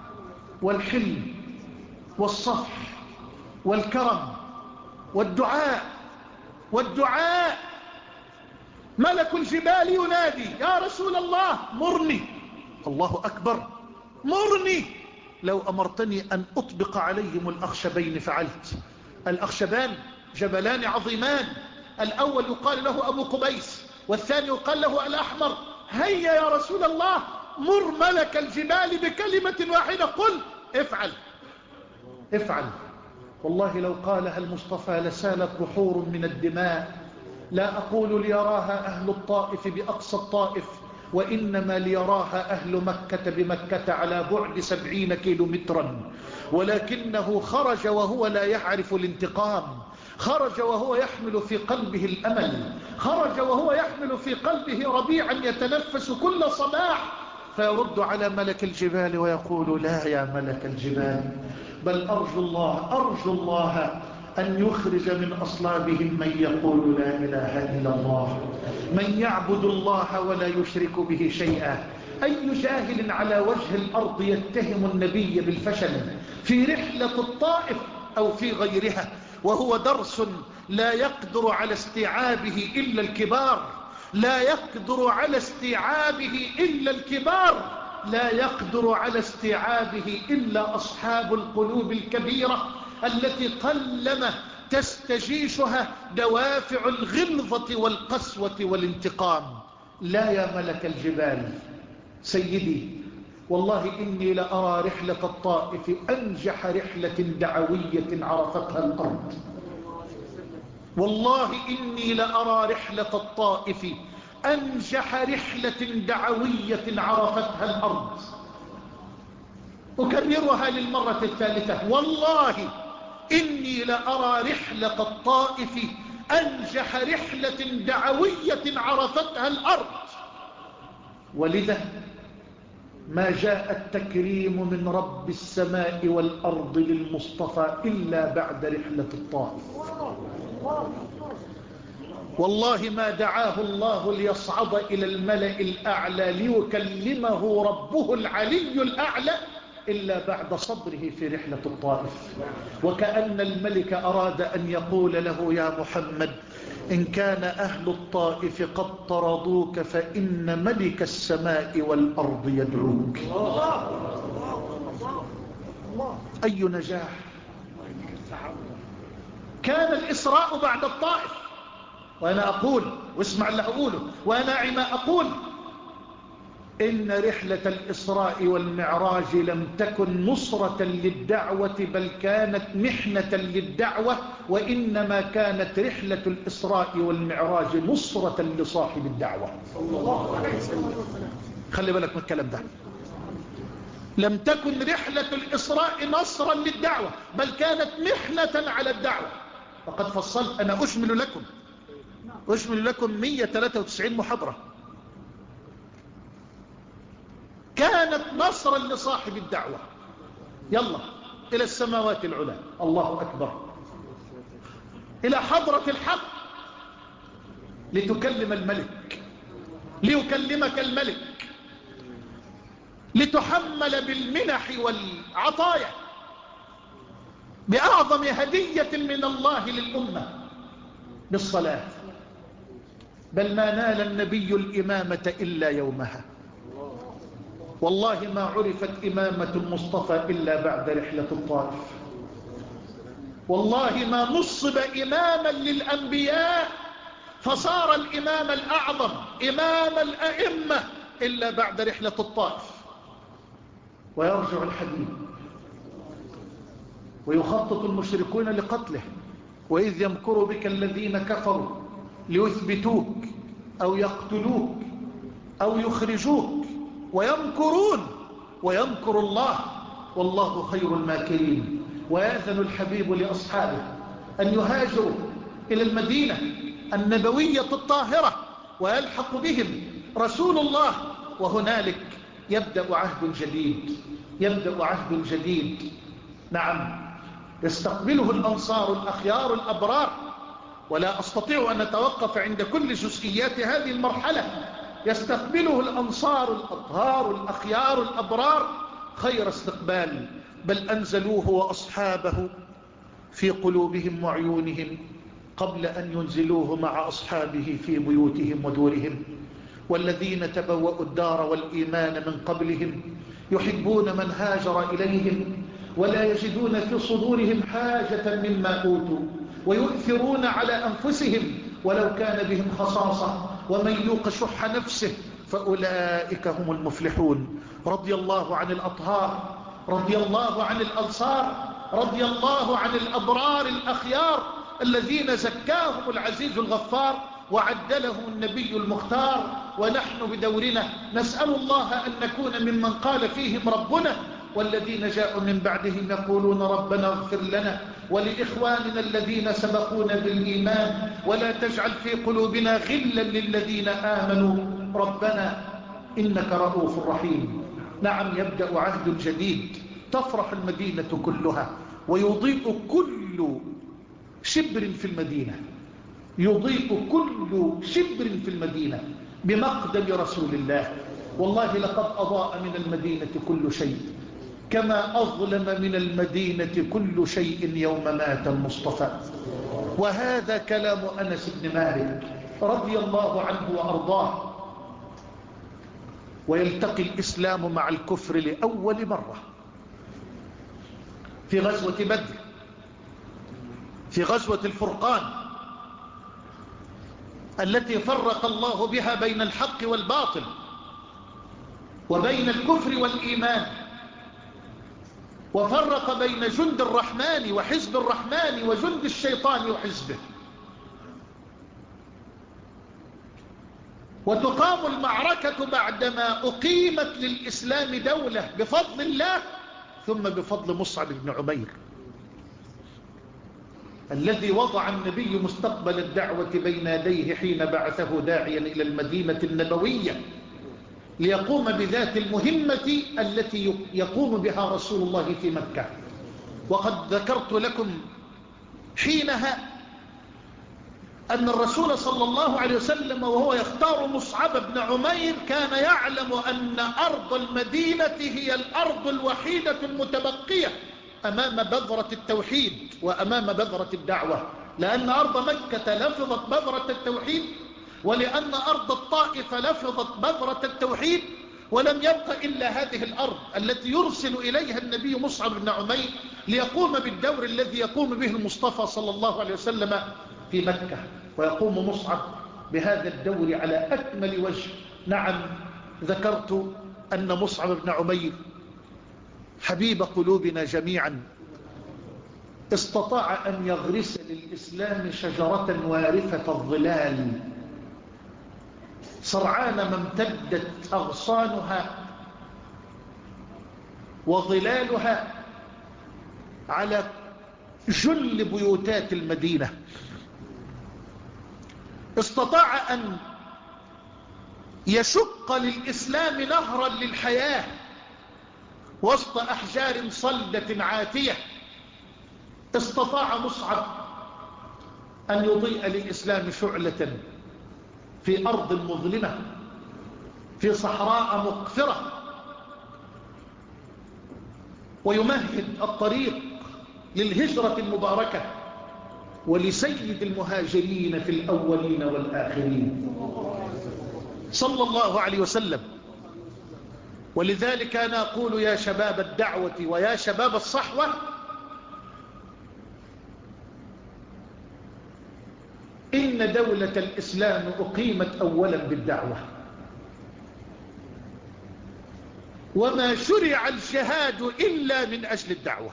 والحلم والصفح والكرم والدعاء والدعاء. ملك الجبال ينادي: يا رسول الله مرني. الله أكبر، مرني. لو أمرتني أن أطبق عليهم الأخشبين فعلت. الأخشبان جبلان عظيمان، الأول يقال له أبو قبيس والثاني يقال له الأحمر. هيا يا رسول الله، مر ملك الجبال بكلمة واحدة، قل افعل افعل. والله لو قالها المصطفى لسالت بحور من الدماء. لا أقول ليراها أهل الطائف بأقصى الطائف، وإنما ليراها أهل مكة بمكة على بعد سبعين كيلو مترا، ولكنه خرج وهو لا يعرف الانتقام، خرج وهو يحمل في قلبه الأمل، خرج وهو يحمل في قلبه ربيعا يتنفس كل صباح، فيرد على ملك الجبال ويقول لا يا ملك الجبال، بل أرجو الله أرجو الله أن يخرج من أصلابهم من يقول لا إله إلا الله، من يعبد الله ولا يشرك به شيئا. أي جاهل على وجه الأرض يتهم النبي بالفشل في رحلة الطائف أو في غيرها، وهو درس لا يقدر على استيعابه إلا الكبار، لا يقدر على استيعابه إلا الكبار، لا يقدر على استيعابه إلا أصحاب القلوب الكبيرة التي قلما تستجيشها دوافع الغلظة والقسوة والانتقام. لا يا ملك الجبال سيدي، والله إني لأرى رحلة الطائف أنجح رحلة دعوية عرفتها الأرض، والله إني لأرى رحلة الطائف أنجح رحلة دعوية عرفتها الأرض. أكررها للمرة الثالثة، والله إني لأرى رحلة الطائف أنجح رحلة دعوية عرفتها الأرض. ولذا ما جاء التكريم من رب السماء والأرض للمصطفى إلا بعد رحلة الطائف. والله ما دعاه الله ليصعد إلى الملأ الأعلى ليكلمه ربه العلي الأعلى إلا بعد صبره في رحلة الطائف. وكأن الملك أراد أن يقول له يا محمد إن كان أهل الطائف قد طردوك فإن ملك السماء والأرض يدعوك. أي نجاح! كان الإسراء بعد الطائف، وأنا أقول واسمع اللي أقوله وأنا ما أقول إن رحلة الإسراء والمعراج لم تكن نصرة للدعوة بل كانت محنة للدعوة، وإنما كانت رحلة الإسراء والمعراج نصرة لصاحب الدعوة. خلي بالك من الكلام ده، لم تكن رحلة الإسراء نصرا للدعوة بل كانت محنة على الدعوة. وقد فصلت أنا أشمل لكم أشمل لكم مئة وثلاثة وتسعين محاضرة. كانت نصرا لصاحب الدعوة. يلا إلى السماوات العلى، الله أكبر، إلى حضرة الحق لتكلم الملك، ليكلمك الملك، لتحمل بالمنح والعطايا بأعظم هدية من الله للأمة بالصلاة. بل ما نال النبي الإمامة إلا يومها، والله ما عرفت إمامة المصطفى إلا بعد رحلة الطائف، والله ما نصب إماما للأنبياء فصار الإمام الأعظم إمام الأئمة إلا بعد رحلة الطائف. ويرجع الحديث ويخطط المشركون لقتله، وإذ يمكر بك الذين كفروا ليثبتوك أو يقتلوك أو يخرجوك ويمكرون ويمكر الله والله خير الماكرين. ويأذن الحبيب لأصحابه أن يهاجروا إلى المدينة النبوية الطاهرة ويلحق بهم رسول الله، وهنالك يبدأ عهد جديد، يبدأ عهد جديد. نعم، يستقبله الأنصار الأخيار الأبرار، ولا أستطيع أن أتوقف عند كل جزئيات هذه المرحلة. يستقبله الأنصار الأطهار الأخيار الأبرار خير استقبال، بل أنزلوه وأصحابه في قلوبهم وعيونهم قبل أن ينزلوه مع أصحابه في بيوتهم ودورهم. والذين تبوأوا الدار والإيمان من قبلهم يحبون من هاجر إليهم ولا يجدون في صدورهم حاجة مما أوتوا ويؤثرون على أنفسهم ولو كان بهم خصاصة ومن يوق شح نفسه فأولئك هم المفلحون. رضي الله عن الأطهار، رضي الله عن الأنصار، رضي الله عن الأبرار الأخيار الذين زكاهم العزيز الغفار وعدلهم النبي المختار. ونحن بدورنا نسأل الله أن نكون ممن قال فيهم ربنا والذين جاءوا من بعدهم يقولون ربنا اغفر لنا ولإخواننا الذين سبقونا بالإيمان ولا تجعل في قلوبنا غلا للذين آمنوا ربنا إنك رؤوف رحيم. نعم، يبدأ عهد جديد، تفرح المدينة كلها ويضيء كل شبر في المدينة، يضيء كل شبر في المدينة بمقدم رسول الله. والله لقد أضاء من المدينة كل شيء كما أظلم من المدينة كل شيء يوم مات المصطفى. وهذا كلام أنس بن مالك رضي الله عنه وأرضاه. ويلتقي الإسلام مع الكفر لأول مرة في غزوة بدر، في غزوة الفرقان التي فرق الله بها بين الحق والباطل وبين الكفر والإيمان، وفرق بين جند الرحمن وحزب الرحمن وجند الشيطان وحزبه. وتقام المعركة بعدما أقيمت للإسلام دولة بفضل الله ثم بفضل مصعب بن عمير الذي وضع النبي مستقبل الدعوة بين يديه حين بعثه داعيا إلى المدينة النبوية ليقوم بذات المهمة التي يقوم بها رسول الله في مكة. وقد ذكرت لكم حينها أن الرسول صلى الله عليه وسلم وهو يختار مصعب بن عمير كان يعلم أن أرض المدينة هي الأرض الوحيدة المتبقية أمام بذرة التوحيد وأمام بذرة الدعوة، لأن أرض مكة لفظت بذرة التوحيد ولأن أرض الطائف لفظت بذرة التوحيد، ولم يبق إلا هذه الأرض التي يرسل إليها النبي مصعب بن عمير ليقوم بالدور الذي يقوم به المصطفى صلى الله عليه وسلم في مكة. ويقوم مصعب بهذا الدور على أكمل وجه. نعم، ذكرت أن مصعب بن عمير حبيب قلوبنا جميعا استطاع أن يغرس للإسلام شجرة وارفة الظلال سرعان ما امتدت أغصانها وظلالها على جل بيوتات المدينة. استطاع أن يشق للإسلام نهرا للحياة وسط أحجار صلدة عاتية. استطاع مصعب أن يضيء للإسلام شعلة في أرض مظلمة في صحراء مقفرة ويمهد الطريق للهجرة المباركة ولسيد المهاجرين في الأولين والآخرين صلى الله عليه وسلم. ولذلك أنا أقول يا شباب الدعوة ويا شباب الصحوة، إن دولة الإسلام أقيمت أولا بالدعوة، وما شرع الجهاد إلا من أجل الدعوة.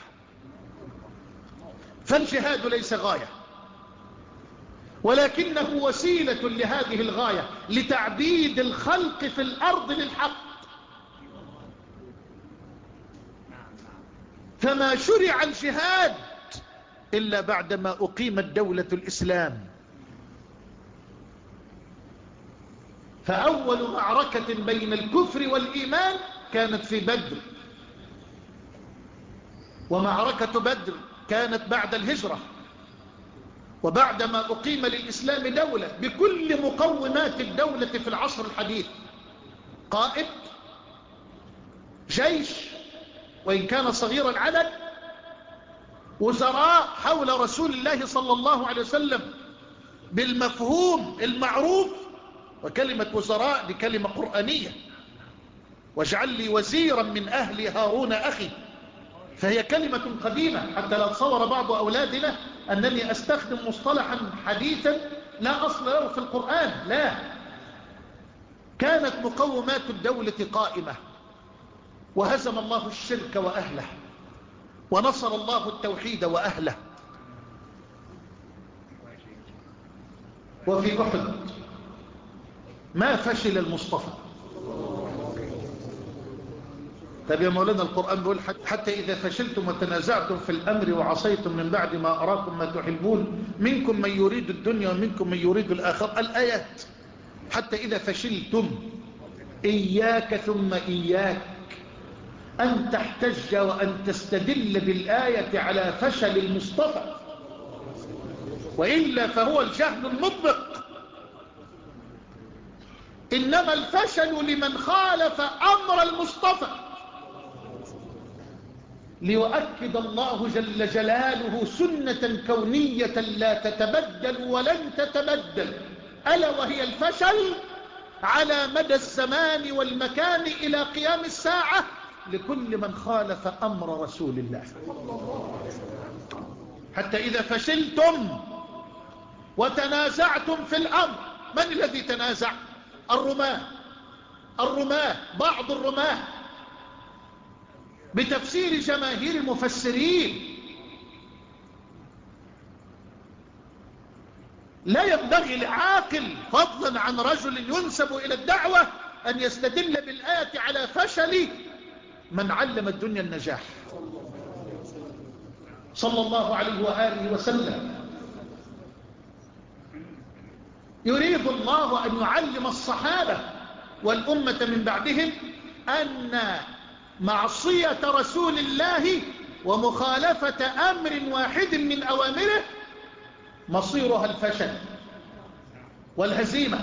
فالجهاد ليس غاية ولكنه وسيلة لهذه الغاية لتعبيد الخلق في الأرض للحق. فما شرع الجهاد إلا بعدما أقيمت دولة الإسلام. فأول معركة بين الكفر والإيمان كانت في بدر، ومعركة بدر كانت بعد الهجرة وبعدما أقيم للإسلام دولة بكل مقومات الدولة في العصر الحديث: قائد، جيش وإن كان صغير العدد، وزراء حول رسول الله صلى الله عليه وسلم بالمفهوم المعروف. وكلمة وزراء دي كلمة قرآنية: واجعل لي وزيرا من أهلي هارون أخي. فهي كلمة قديمة حتى لا تصور بعض أولادنا أنني أستخدم مصطلحا حديثا لا أصل له في القرآن. لا، كانت مقومات الدولة قائمة، وهزم الله الشرك وأهله ونصر الله التوحيد وأهله. وفي أحد ما فشل المصطفى طب يا مولانا القرآن بيقول حتى إذا فشلتم وتنازعتم في الأمر وعصيتم من بعد ما أراكم ما تحبون منكم من يريد الدنيا ومنكم من يريد الآخر. الآيات حتى إذا فشلتم. إياك ثم إياك أن تحتج وأن تستدل بالآية على فشل المصطفى، وإلا فهو الجهل المطبق. إنما الفشل لمن خالف أمر المصطفى، ليؤكد الله جل جلاله سنة كونية لا تتبدل ولن تتبدل، ألا وهي الفشل على مدى الزمان والمكان إلى قيام الساعة لكل من خالف أمر رسول الله. حتى إذا فشلتم وتنازعتم في الأمر. من الذي تنازع؟ الرماة. الرماة بعض الرماة بتفسير جماهير المفسرين. لا ينبغي لعاقل فضلا عن رجل ينسب إلى الدعوة أن يستدل بالآية على فشل من علم الدنيا النجاح صلى الله عليه وآله وسلم. يريد الله أن يعلم الصحابة والأمة من بعدهم أن معصية رسول الله ومخالفة أمر واحد من أوامره مصيرها الفشل والهزيمة.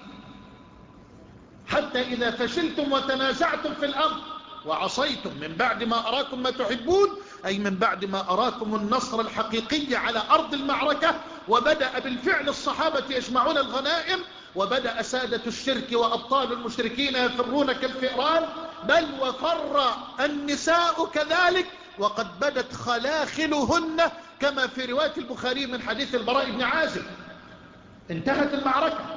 حتى إذا فشلتم وتنازعتم في الأمر وعصيتم من بعد ما أراكم ما تحبون، أي من بعد ما أراكم النصر الحقيقي على أرض المعركة، وبدأ بالفعل الصحابة يجمعون الغنائم، وبدأ سادة الشرك وأبطال المشركين يفرون كالفئران، بل وفر النساء كذلك، وقد بدت خلاخلهن كما في رواية البخاري من حديث البراء بن عازب. انتهت المعركة،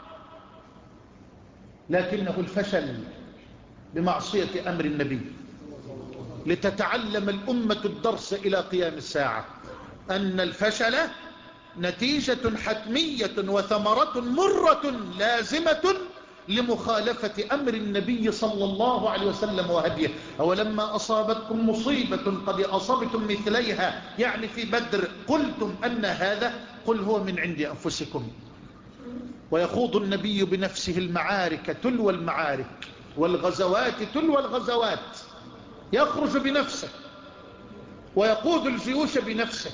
لكنه الفشل بمعصية أمر النبي. لتتعلم الأمة الدرس إلى قيام الساعة أن الفشل نتيجة حتمية وثمرة مرة لازمة لمخالفة أمر النبي صلى الله عليه وسلم وهديه. أولما أصابتكم مصيبة قد أصبتم مثليها، يعني في بدر، قلتم أن هذا، قل هو من عند أنفسكم. ويخوض النبي بنفسه المعارك تلو المعارك والغزوات تلو الغزوات، يخرج بنفسه ويقود الجيوش بنفسه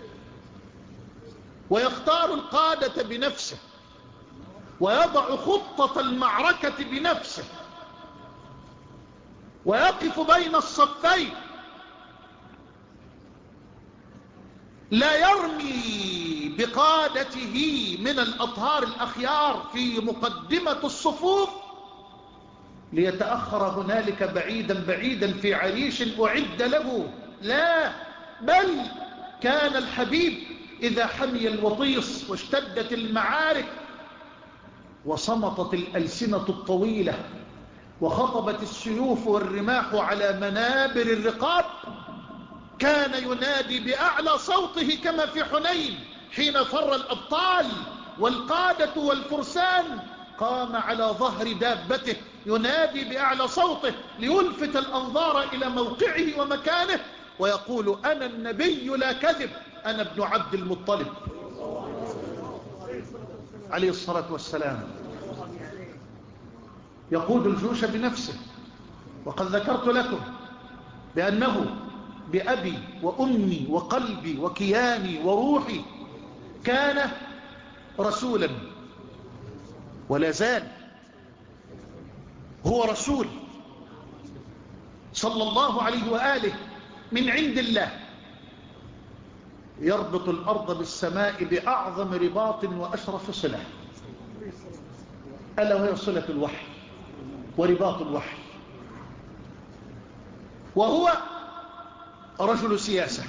ويختار القادة بنفسه ويضع خطة المعركة بنفسه ويقف بين الصفين، لا يرمي بقادته من الأطهار الأخيار في مقدمة الصفوف ليتأخر هنالك بعيدا بعيدا في عريش أعد له، لا، بل كان الحبيب إذا حمي الوطيس واشتدت المعارك وصمتت الألسنة الطويلة وخطبت السيوف والرماح على منابر الرقاب، كان ينادي بأعلى صوته كما في حنين حين فر الأبطال والقادة والفرسان، قام على ظهر دابته ينادي بأعلى صوته ليلفت الأنظار إلى موقعه ومكانه، ويقول: أنا النبي لا كذب، أنا ابن عبد المطلب عليه الصلاة والسلام. يقود الجيوش بنفسه. وقد ذكرت لكم بأنه بأبي وأمي وقلبي وكياني وروحي كان رسولا ولا زال هو رسول صلى الله عليه وآله من عند الله، يربط الأرض بالسماء بأعظم رباط وأشرف صلة، ألا وهي صلة الوحي ورباط الوحي. وهو رجل سياسة،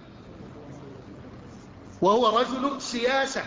وهو رجل سياسة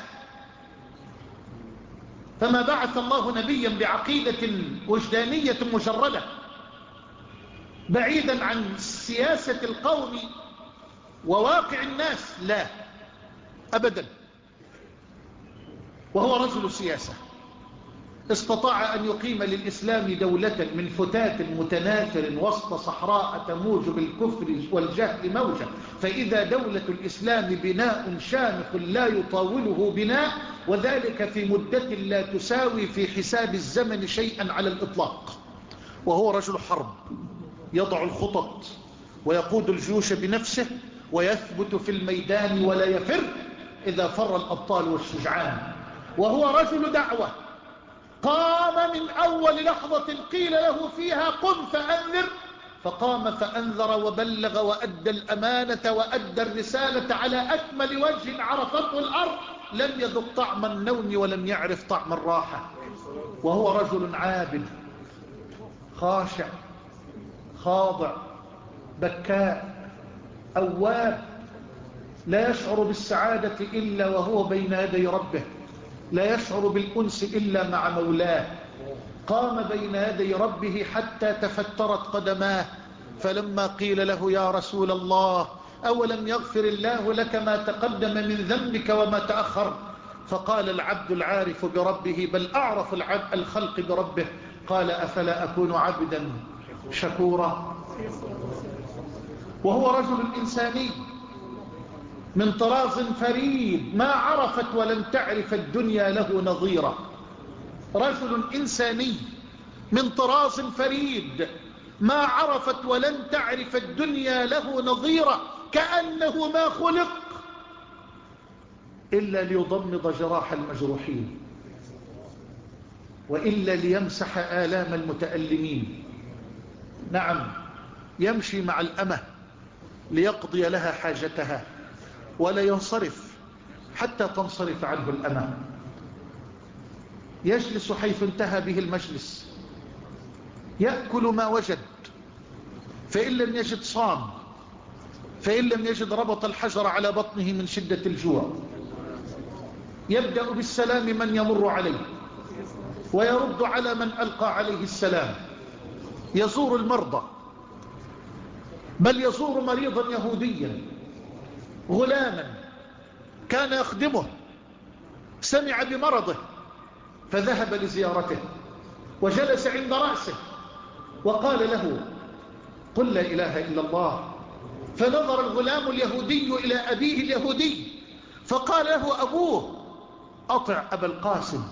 فما بعث الله نبيا بعقيدة وجدانية مجردة بعيدا عن سياسة القوم وواقع الناس، لا أبدا، وهو رجل سياسة. استطاع أن يقيم للإسلام دولة من فتات متناثر وسط صحراء تموج بالكفر والجهل موجة، فإذا دولة الإسلام بناء شامخ لا يطاوله بناء، وذلك في مدة لا تساوي في حساب الزمن شيئا على الإطلاق. وهو رجل حرب يضع الخطط ويقود الجيوش بنفسه ويثبت في الميدان ولا يفر إذا فر الأبطال والشجعان. وهو رجل دعوة، قام من أول لحظة قيل له فيها قم فأنذر، فقام فأنذر وبلغ وأدى الأمانة وأدى الرسالة على أكمل وجه عرفته الأرض، لم يذق طعم النوم ولم يعرف طعم الراحة. وهو رجل عابد خاشع خاضع بكاء أواب، لا يشعر بالسعادة إلا وهو بين يدي ربه، لا يشعر بالأنس إلا مع مولاه. قام بين يدي ربه حتى تفترت قدماه، فلما قيل له يا رسول الله أولم يغفر الله لك ما تقدم من ذنبك وما تأخر؟ فقال العبد العارف بربه بل أعرف العبد الخلق بربه، قال أفلا أكون عبدا شكورا. وهو رجل إنساني من طراز فريد ما عرفت ولم تعرف الدنيا له نظيرا. رجل إنساني من طراز فريد ما عرفت ولم تعرف الدنيا له نظيرا، كأنه ما خلق إلا ليضمد جراح المجروحين وإلا ليمسح آلام المتألمين. نعم، يمشي مع الأمة ليقضي لها حاجتها ولا ينصرف حتى تنصرف عنه الأمة. يجلس حيث انتهى به المجلس، يأكل ما وجد، فإن لم يجد صام، فإن لم يجد ربط الحجر على بطنه من شدة الجوع. يبدأ بالسلام من يمر عليه ويرد على من ألقى عليه السلام. يزور المرضى، بل يزور مريضا يهوديا غلاما كان يخدمه، سمع بمرضه فذهب لزيارته وجلس عند رأسه وقال له قل لا إله إلا الله. فنظر الغلام اليهودي إلى أبيه اليهودي فقال له أبوه أطع أبا القاسم،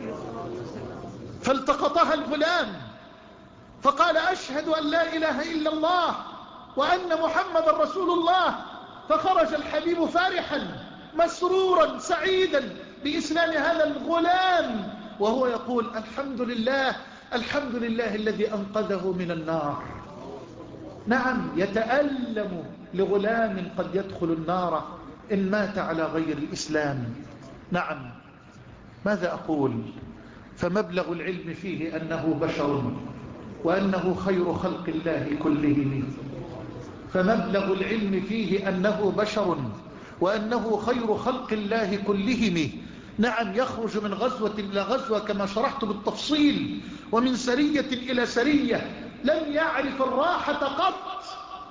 فالتقطها الغلام فقال أشهد أن لا إله إلا الله وأن محمد رسول الله. فخرج الحبيب فرحا مسرورا سعيدا بإسلام هذا الغلام، وهو يقول الحمد لله الحمد لله الذي أنقذه من النار. نعم، يتألم لغلام قد يدخل النار إن مات على غير الإسلام. نعم، ماذا أقول؟ فمبلغ العلم فيه أنه بشر وأنه خير خلق الله كلهم. فمبلغ العلم فيه أنه بشر وأنه خير خلق الله كلهم. نعم، يخرج من غزوة إلى غزوة كما شرحت بالتفصيل، ومن سرية إلى سرية، لم يعرف الراحة قط،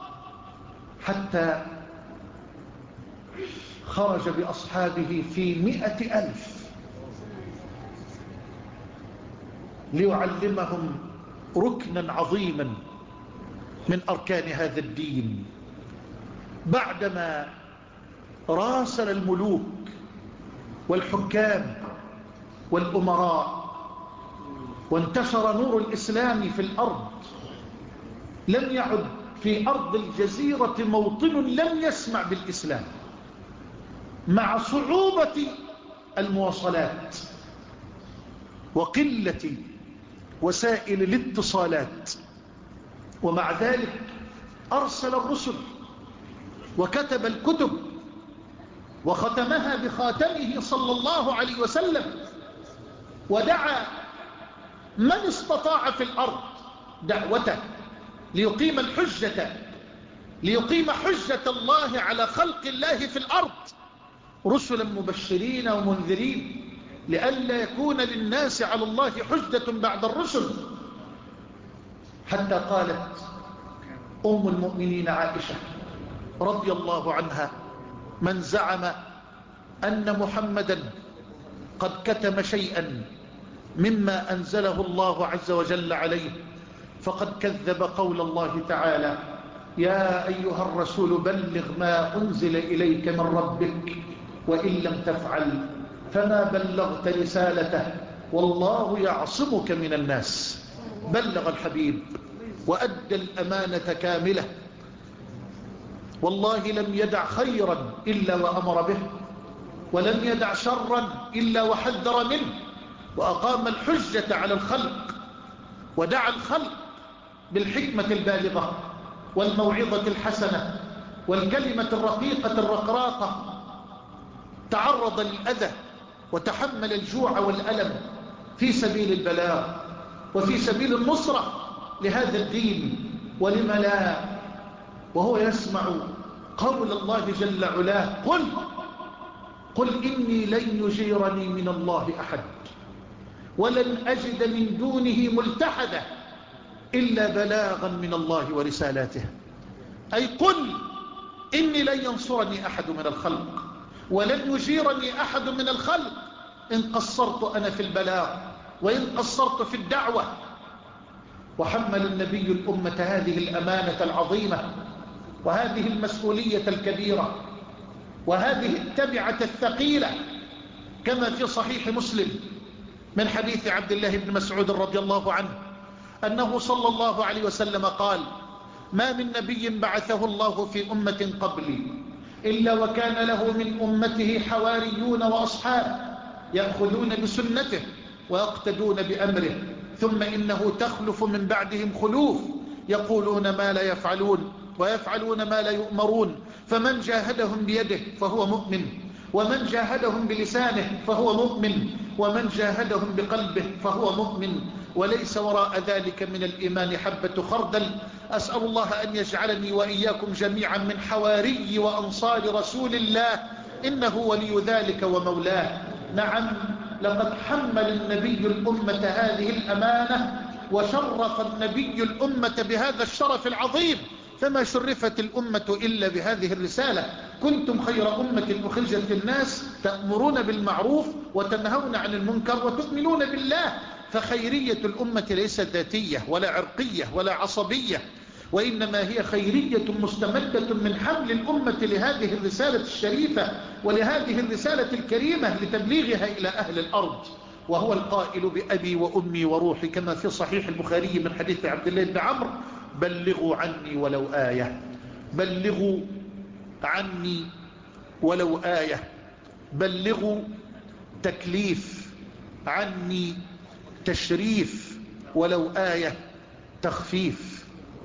حتى خرج بأصحابه في مئة ألف ليعلمهم ركنا عظيما من أركان هذا الدين. بعدما راسل الملوك والحكام والأمراء وانتشر نور الإسلام في الأرض، لم يعد في أرض الجزيرة موطن لم يسمع بالإسلام، مع صعوبة المواصلات وقلة وسائل الاتصالات. ومع ذلك أرسل الرسل وكتب الكتب وختمها بخاتمه صلى الله عليه وسلم، ودعا من استطاع في الأرض دعوته ليقيم الحجة ليقيم حجة الله على خلق الله في الأرض، رسلا مبشرين ومنذرين لئلا يكون للناس على الله حجة بعد الرسل. حتى قالت أم المؤمنين عائشة رضي الله عنها من زعم أن محمدا قد كتم شيئا مما أنزله الله عز وجل عليه، فقد كذب قول الله تعالى: يا أيها الرسول بلغ ما أنزل إليك من ربك وإن لم تفعل فما بلغت رسالته والله يعصمك من الناس. بلغ الحبيب وأدى الأمانة كاملة، والله لم يدع خيرا إلا وأمر به، ولم يدع شرا إلا وحذر منه، وأقام الحجة على الخلق، ودعا الخلق بالحكمة البالغة والموعظة الحسنة والكلمة الرقيقة الرقراقة. تعرض للأذى وتحمل الجوع والألم في سبيل البلاغ وفي سبيل النصرة لهذا الدين، ولم لا وهو يسمع قول الله جل علاه: قل قل إني لن يجيرني من الله أحد ولن أجد من دونه ملتحدا إلا بلاغا من الله ورسالاته. أي قل إني لن ينصرني أحد من الخلق ولن يجيرني أحد من الخلق إن قصرت أنا في البلاغ وإن قصرت في الدعوة. وحمل النبي الأمة هذه الأمانة العظيمة وهذه المسؤولية الكبيرة وهذه التبعة الثقيلة، كما في صحيح مسلم من حديث عبد الله بن مسعود رضي الله عنه أنه صلى الله عليه وسلم قال: ما من نبي بعثه الله في أمة قبلي إلا وكان له من أمته حواريون وأصحاب يأخذون بسنته ويقتدون بأمره، ثم إنه تخلف من بعدهم خلوف يقولون ما لا يفعلون ويفعلون ما لا يؤمرون، فمن جاهدهم بيده فهو مؤمن، ومن جاهدهم بلسانه فهو مؤمن، ومن جاهدهم بقلبه فهو مؤمن، وليس وراء ذلك من الإيمان حبة خردل. أسأل الله أن يجعلني وإياكم جميعا من حواري وأنصار رسول الله، إنه ولي ذلك ومولاه. نعم، لقد حمل النبي الأمة هذه الأمانة وشرف النبي الأمة بهذا الشرف العظيم، فما شرفت الأمة إلا بهذه الرسالة: كنتم خير أمة أخرجت للناس تأمرون بالمعروف وتنهون عن المنكر وتؤمنون بالله. فخيرية الأمة ليست ذاتية ولا عرقية ولا عصبية، وإنما هي خيرية مستمدة من حمل الأمة لهذه الرسالة الشريفة ولهذه الرسالة الكريمة لتبليغها إلى أهل الأرض. وهو القائل: بأبي وأمي وروحي، كما في صحيح البخاري من حديث عبد الله بن عمرو: بلغوا عني ولو آية، بلغوا عني ولو آية، بلغوا تكليف، عني تشريف، ولو آية تخفيف.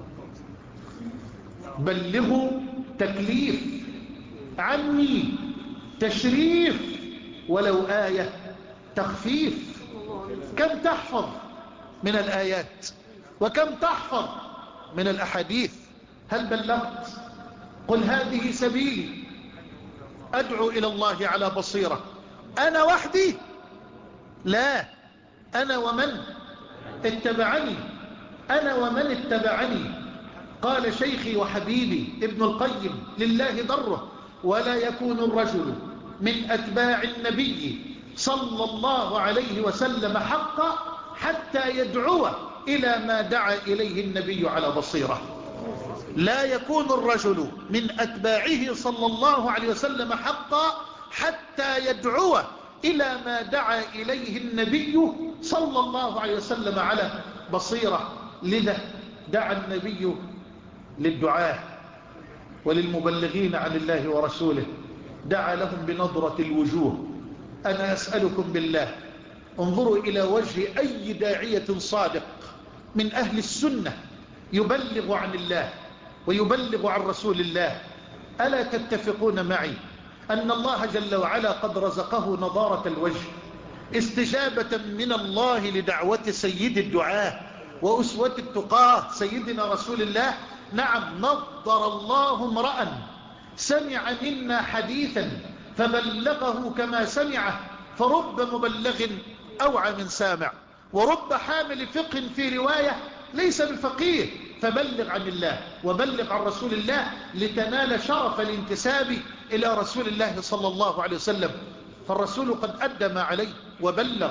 بلغوا تكليف، عني تشريف، ولو آية تخفيف. كم تحفظ من الآيات وكم تحفظ من الأحاديث؟ هل بلغت؟ قل هذه سبيلي أدعو إلى الله على بصيرة. أنا وحدي؟ لا، أنا ومن اتبعني، أنا ومن اتبعني. قال شيخي وحبيبي ابن القيم لله ضره: ولا يكون الرجل من أتباع النبي صلى الله عليه وسلم حقا حتى يدعو إلى ما دعا إليه النبي على بصيرة. لا يكون الرجل من أتباعه صلى الله عليه وسلم حقا حتى يدعو إلى ما دعا إليه النبي صلى الله عليه وسلم على بصيرة. لذا دعا النبي للدعاة وللمبلغين عن الله ورسوله، دعا لهم بنظرة الوجوه. أنا أسألكم بالله، انظروا إلى وجه أي داعية صادق من أهل السنة يبلغ عن الله ويبلغ عن رسول الله. ألا تتفقون معي أن الله جل وعلا قد رزقه نضارة الوجه استجابة من الله لدعوة سيد الدعاة وأسوة التقاه سيدنا رسول الله؟ نعم، نضر الله امرأ سمع منا حديثا فبلغه كما سمعه، فرب مبلغ أوعى من سامع، ورب حامل فقه في رواية ليس بفقيه. فبلغ عن الله وبلغ عن رسول الله لتنال شرف الانتساب إلى رسول الله صلى الله عليه وسلم. فالرسول قد أدى ما عليه وبلغ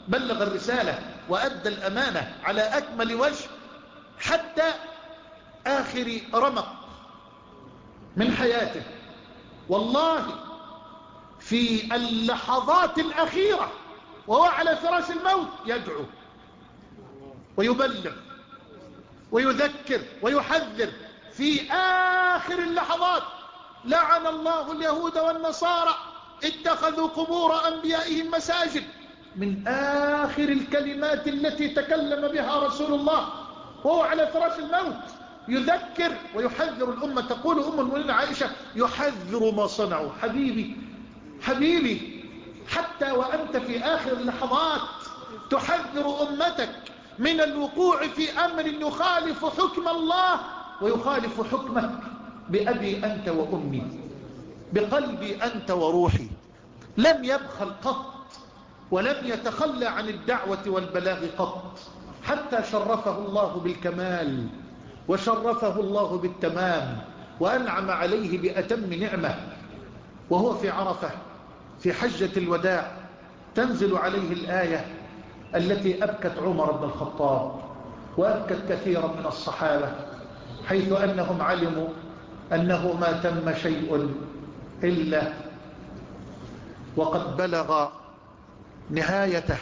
بلغ الرسالة وأدى الأمانة على أكمل وجه حتى آخر رمق من حياته. والله في اللحظات الأخيرة وهو على فراش الموت يدعو ويبلغ ويذكر ويحذر. في آخر اللحظات لعن الله اليهود والنصارى اتخذوا قبور أنبيائهم مساجد، من آخر الكلمات التي تكلم بها رسول الله وهو على فراش الموت يذكر ويحذر الأمة. تقول أم المؤمنين عائشة يحذر ما صنعوا. حبيبي حبيبي حتى وأنت في آخر اللحظات تحذر أمتك من الوقوع في أمر يخالف حكم الله ويخالف حكمك. بأبي أنت وأمي، بقلبي أنت وروحي، لم يبخل قط ولم يتخلى عن الدعوة والبلاغ قط، حتى شرفه الله بالكمال وشرفه الله بالتمام وأنعم عليه بأتم نعمة. وهو في عرفة في حجة الوداع تنزل عليه الآية التي أبكت عمر بن الخطاب وأبكت كثيرا من الصحابة، حيث أنهم علموا أنه ما تم شيء إلا وقد بلغ نهايته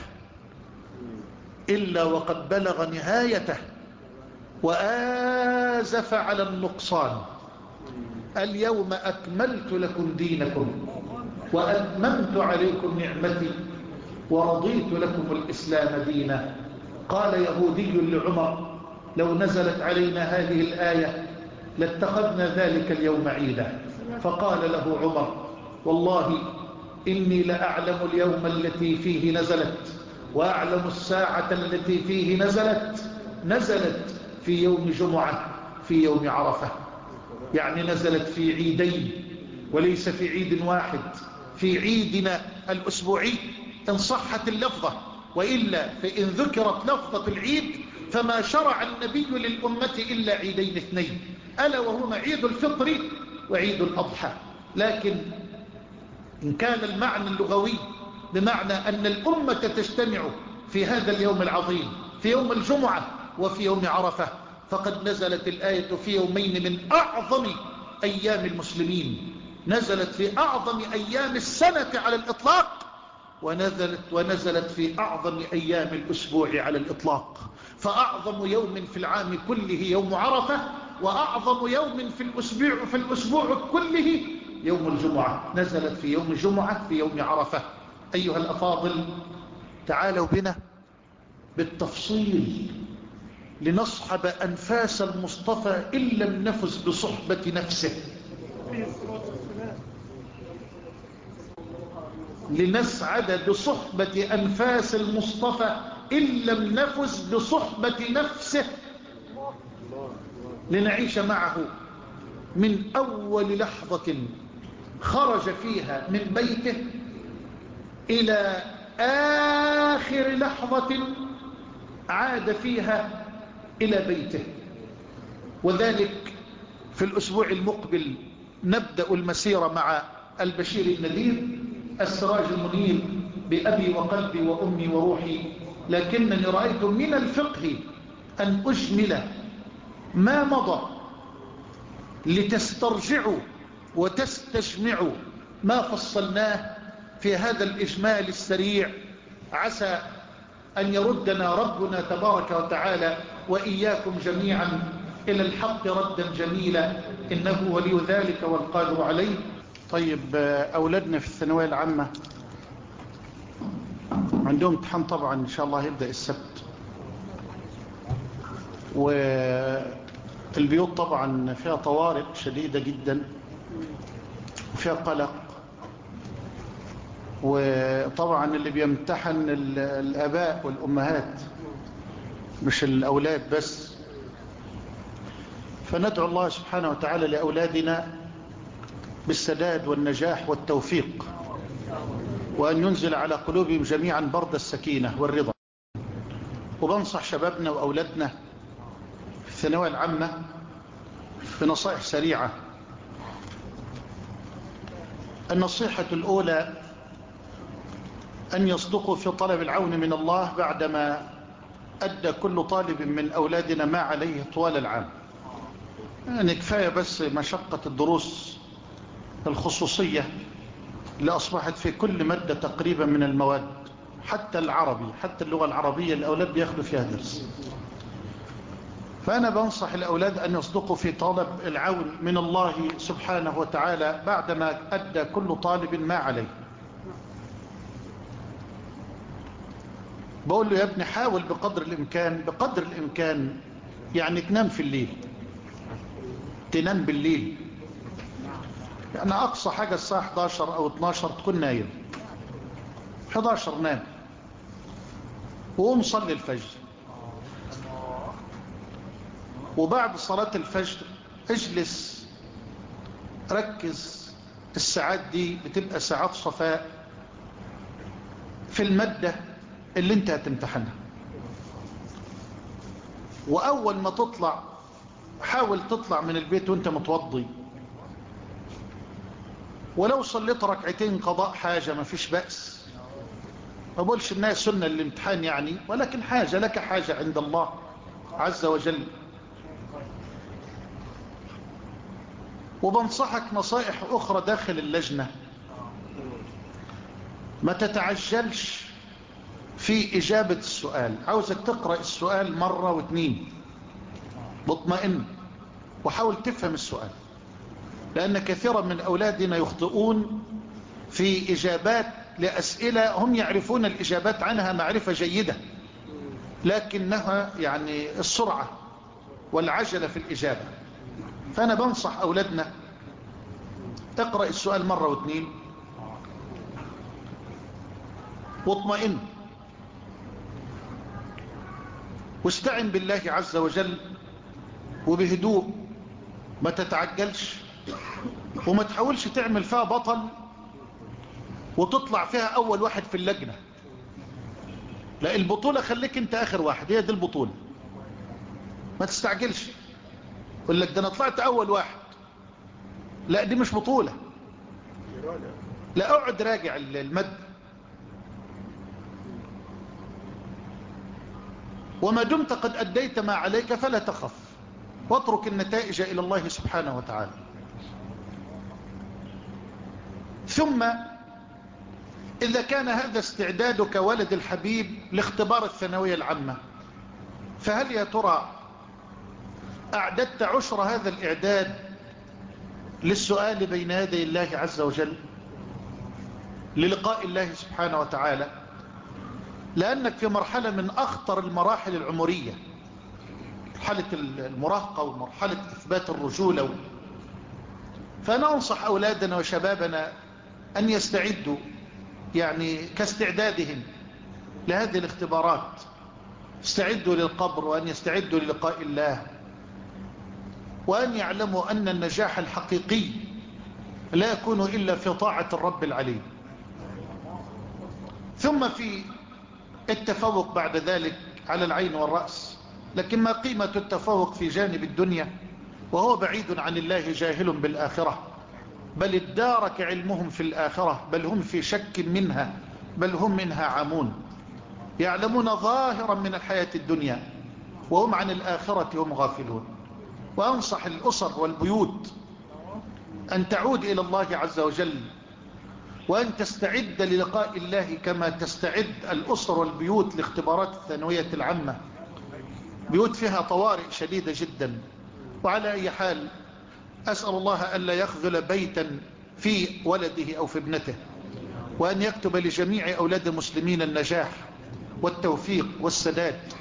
إلا وقد بلغ نهايته وآزف على النقصان. اليوم أكملت لكم دينكم وأتممت عليكم نعمتي ورضيت لكم الإسلام دينا. قال يهودي لعمر لو نزلت علينا هذه الآية لاتخذنا ذلك اليوم عيدا. فقال له عمر والله إني لأعلم اليوم التي فيه نزلت وأعلم الساعة التي فيه نزلت نزلت في يوم جمعة في يوم عرفة، يعني نزلت في عيدين وليس في عيد واحد، في عيدنا الأسبوعي إن صحت اللفظة، وإلا فإن ذكرت لفظة العيد فما شرع النبي للأمة إلا عيدين اثنين، ألا وهما عيد الفطر وعيد الأضحى. لكن إن كان المعنى اللغوي بمعنى أن الأمة تجتمع في هذا اليوم العظيم في يوم الجمعة وفي يوم عرفة، فقد نزلت الآية في يومين من أعظم أيام المسلمين، نزلت في أعظم أيام السنة على الإطلاق، ونزلت, ونزلت في أعظم أيام الأسبوع على الإطلاق. فأعظم يوم في العام كله يوم عرفة، وأعظم يوم في الأسبوع, في الأسبوع كله يوم الجمعة، نزلت في يوم الجمعة في يوم عرفة. أيها الأفاضل تعالوا بنا بالتفصيل لنصحب أنفاس المصطفى إن لم نفز بصحبة نفسه، لنسعد بصحبة أنفاس المصطفى إن لم نفز بصحبة نفسه، لنعيش معه من أول لحظة خرج فيها من بيته إلى آخر لحظة عاد فيها إلى بيته. وذلك في الأسبوع المقبل نبدأ المسيرة مع البشير النذير السراج المنير بأبي وقلبي وأمي وروحي. لكنني رأيت من الفقه أن أجمل ما مضى لتسترجعوا وتستجمعوا ما فصلناه في هذا الإجمال السريع، عسى أن يردنا ربنا تبارك وتعالى وإياكم جميعا إلى الحق ردا جميلا، إنه ولي ذلك والقادر عليه. طيب أولادنا في الثانوية العامة عندهم امتحان طبعا إن شاء الله يبدأ السبت، والبيوت طبعا فيها طوارئ شديدة جدا وفيها قلق، وطبعا اللي بيمتحن الآباء والأمهات مش الأولاد بس. فندعو الله سبحانه وتعالى لأولادنا بالسداد والنجاح والتوفيق، وأن ينزل على قلوبهم جميعا برد السكينة والرضا. وبنصح شبابنا وأولادنا في الثانوية العامة بنصائح سريعة. النصيحة الأولى أن يصدقوا في طلب العون من الله بعدما أدى كل طالب من أولادنا ما عليه طوال العام. يعني كفاية بس مشقة الدروس الخصوصية اللي أصبحت في كل مادة تقريبا من المواد، حتى العربي، حتى اللغة العربية الأولاد بياخدوا فيها درس. فأنا بنصح الأولاد أن يصدقوا في طلب العون من الله سبحانه وتعالى بعدما أدى كل طالب ما عليه. بقول له يا ابني حاول بقدر الإمكان بقدر الإمكان يعني تنام في الليل، تنام بالليل، يعني أقصى حاجة الساعة إحدى عشر أو اثناشر تكون نايم. إحدى عشر نام وقوم صلي الفجر، وبعد صلاة الفجر اجلس ركز. الساعات دي بتبقى ساعات صفاء في المادة اللي انت هتمتحنها. وأول ما تطلع حاول تطلع من البيت وانت متوضي، ولو صليت ركعتين قضاء حاجة ما فيش بأس. ما بقولش انها سنة الامتحان يعني، ولكن حاجة لك، حاجة عند الله عز وجل. وبنصحك نصائح أخرى داخل اللجنة. ما تتعجلش في إجابة السؤال. عاوزك تقرأ السؤال مرة واثنين مطمئن، وحاول تفهم السؤال، لأن كثيرا من أولادنا يخطئون في إجابات لأسئلة هم يعرفون الإجابات عنها معرفة جيدة، لكنها يعني السرعة والعجلة في الإجابة. فأنا بنصح أولادنا اقرأ السؤال مرة واثنين واطمئن، واستعن بالله عز وجل وبهدوء. ما تتعجلش وما تحاولش تعمل فيها بطل وتطلع فيها أول واحد في اللجنة. لا، البطولة خليك انت آخر واحد، هي دي البطولة. ما تستعجلش يقول لك ده انا طلعت أول واحد، لا دي مش بطولة. لا، اقعد راجع المد. وما دمت قد أديت ما عليك فلا تخف، واترك النتائج إلى الله سبحانه وتعالى. ثم إذا كان هذا استعدادك ولد الحبيب لاختبار الثانوية العامة، فهل يا ترى أعددت عشر هذا الإعداد للسؤال بين يدي الله عز وجل، للقاء الله سبحانه وتعالى؟ لأنك في مرحلة من أخطر المراحل العمرية، مرحلة المراهقة ومرحلة إثبات الرجولة. فأنا أنصح أولادنا وشبابنا أن يستعدوا يعني كاستعدادهم لهذه الاختبارات، يستعدوا للقبر، وأن يستعدوا للقاء الله، وأن يعلموا أن النجاح الحقيقي لا يكون إلا في طاعة الرب العلي. ثم في التفوق بعد ذلك على العين والرأس. لكن ما قيمة التفوق في جانب الدنيا وهو بعيد عن الله جاهل بالآخرة؟ بل ادارك علمهم في الآخرة، بل هم في شك منها، بل هم منها عامون. يعلمون ظاهرا من الحياة الدنيا وهم عن الآخرة هم غافلون. وأنصح الأسر والبيوت أن تعود إلى الله عز وجل، وأن تستعد للقاء الله كما تستعد الأسر والبيوت لاختبارات الثانوية العامة. بيوت فيها طوارئ شديدة جدا. وعلى أي حال أسأل الله ألا يخذل بيتا في ولده أو في ابنته، وأن يكتب لجميع أولاد المسلمين النجاح والتوفيق والسداد.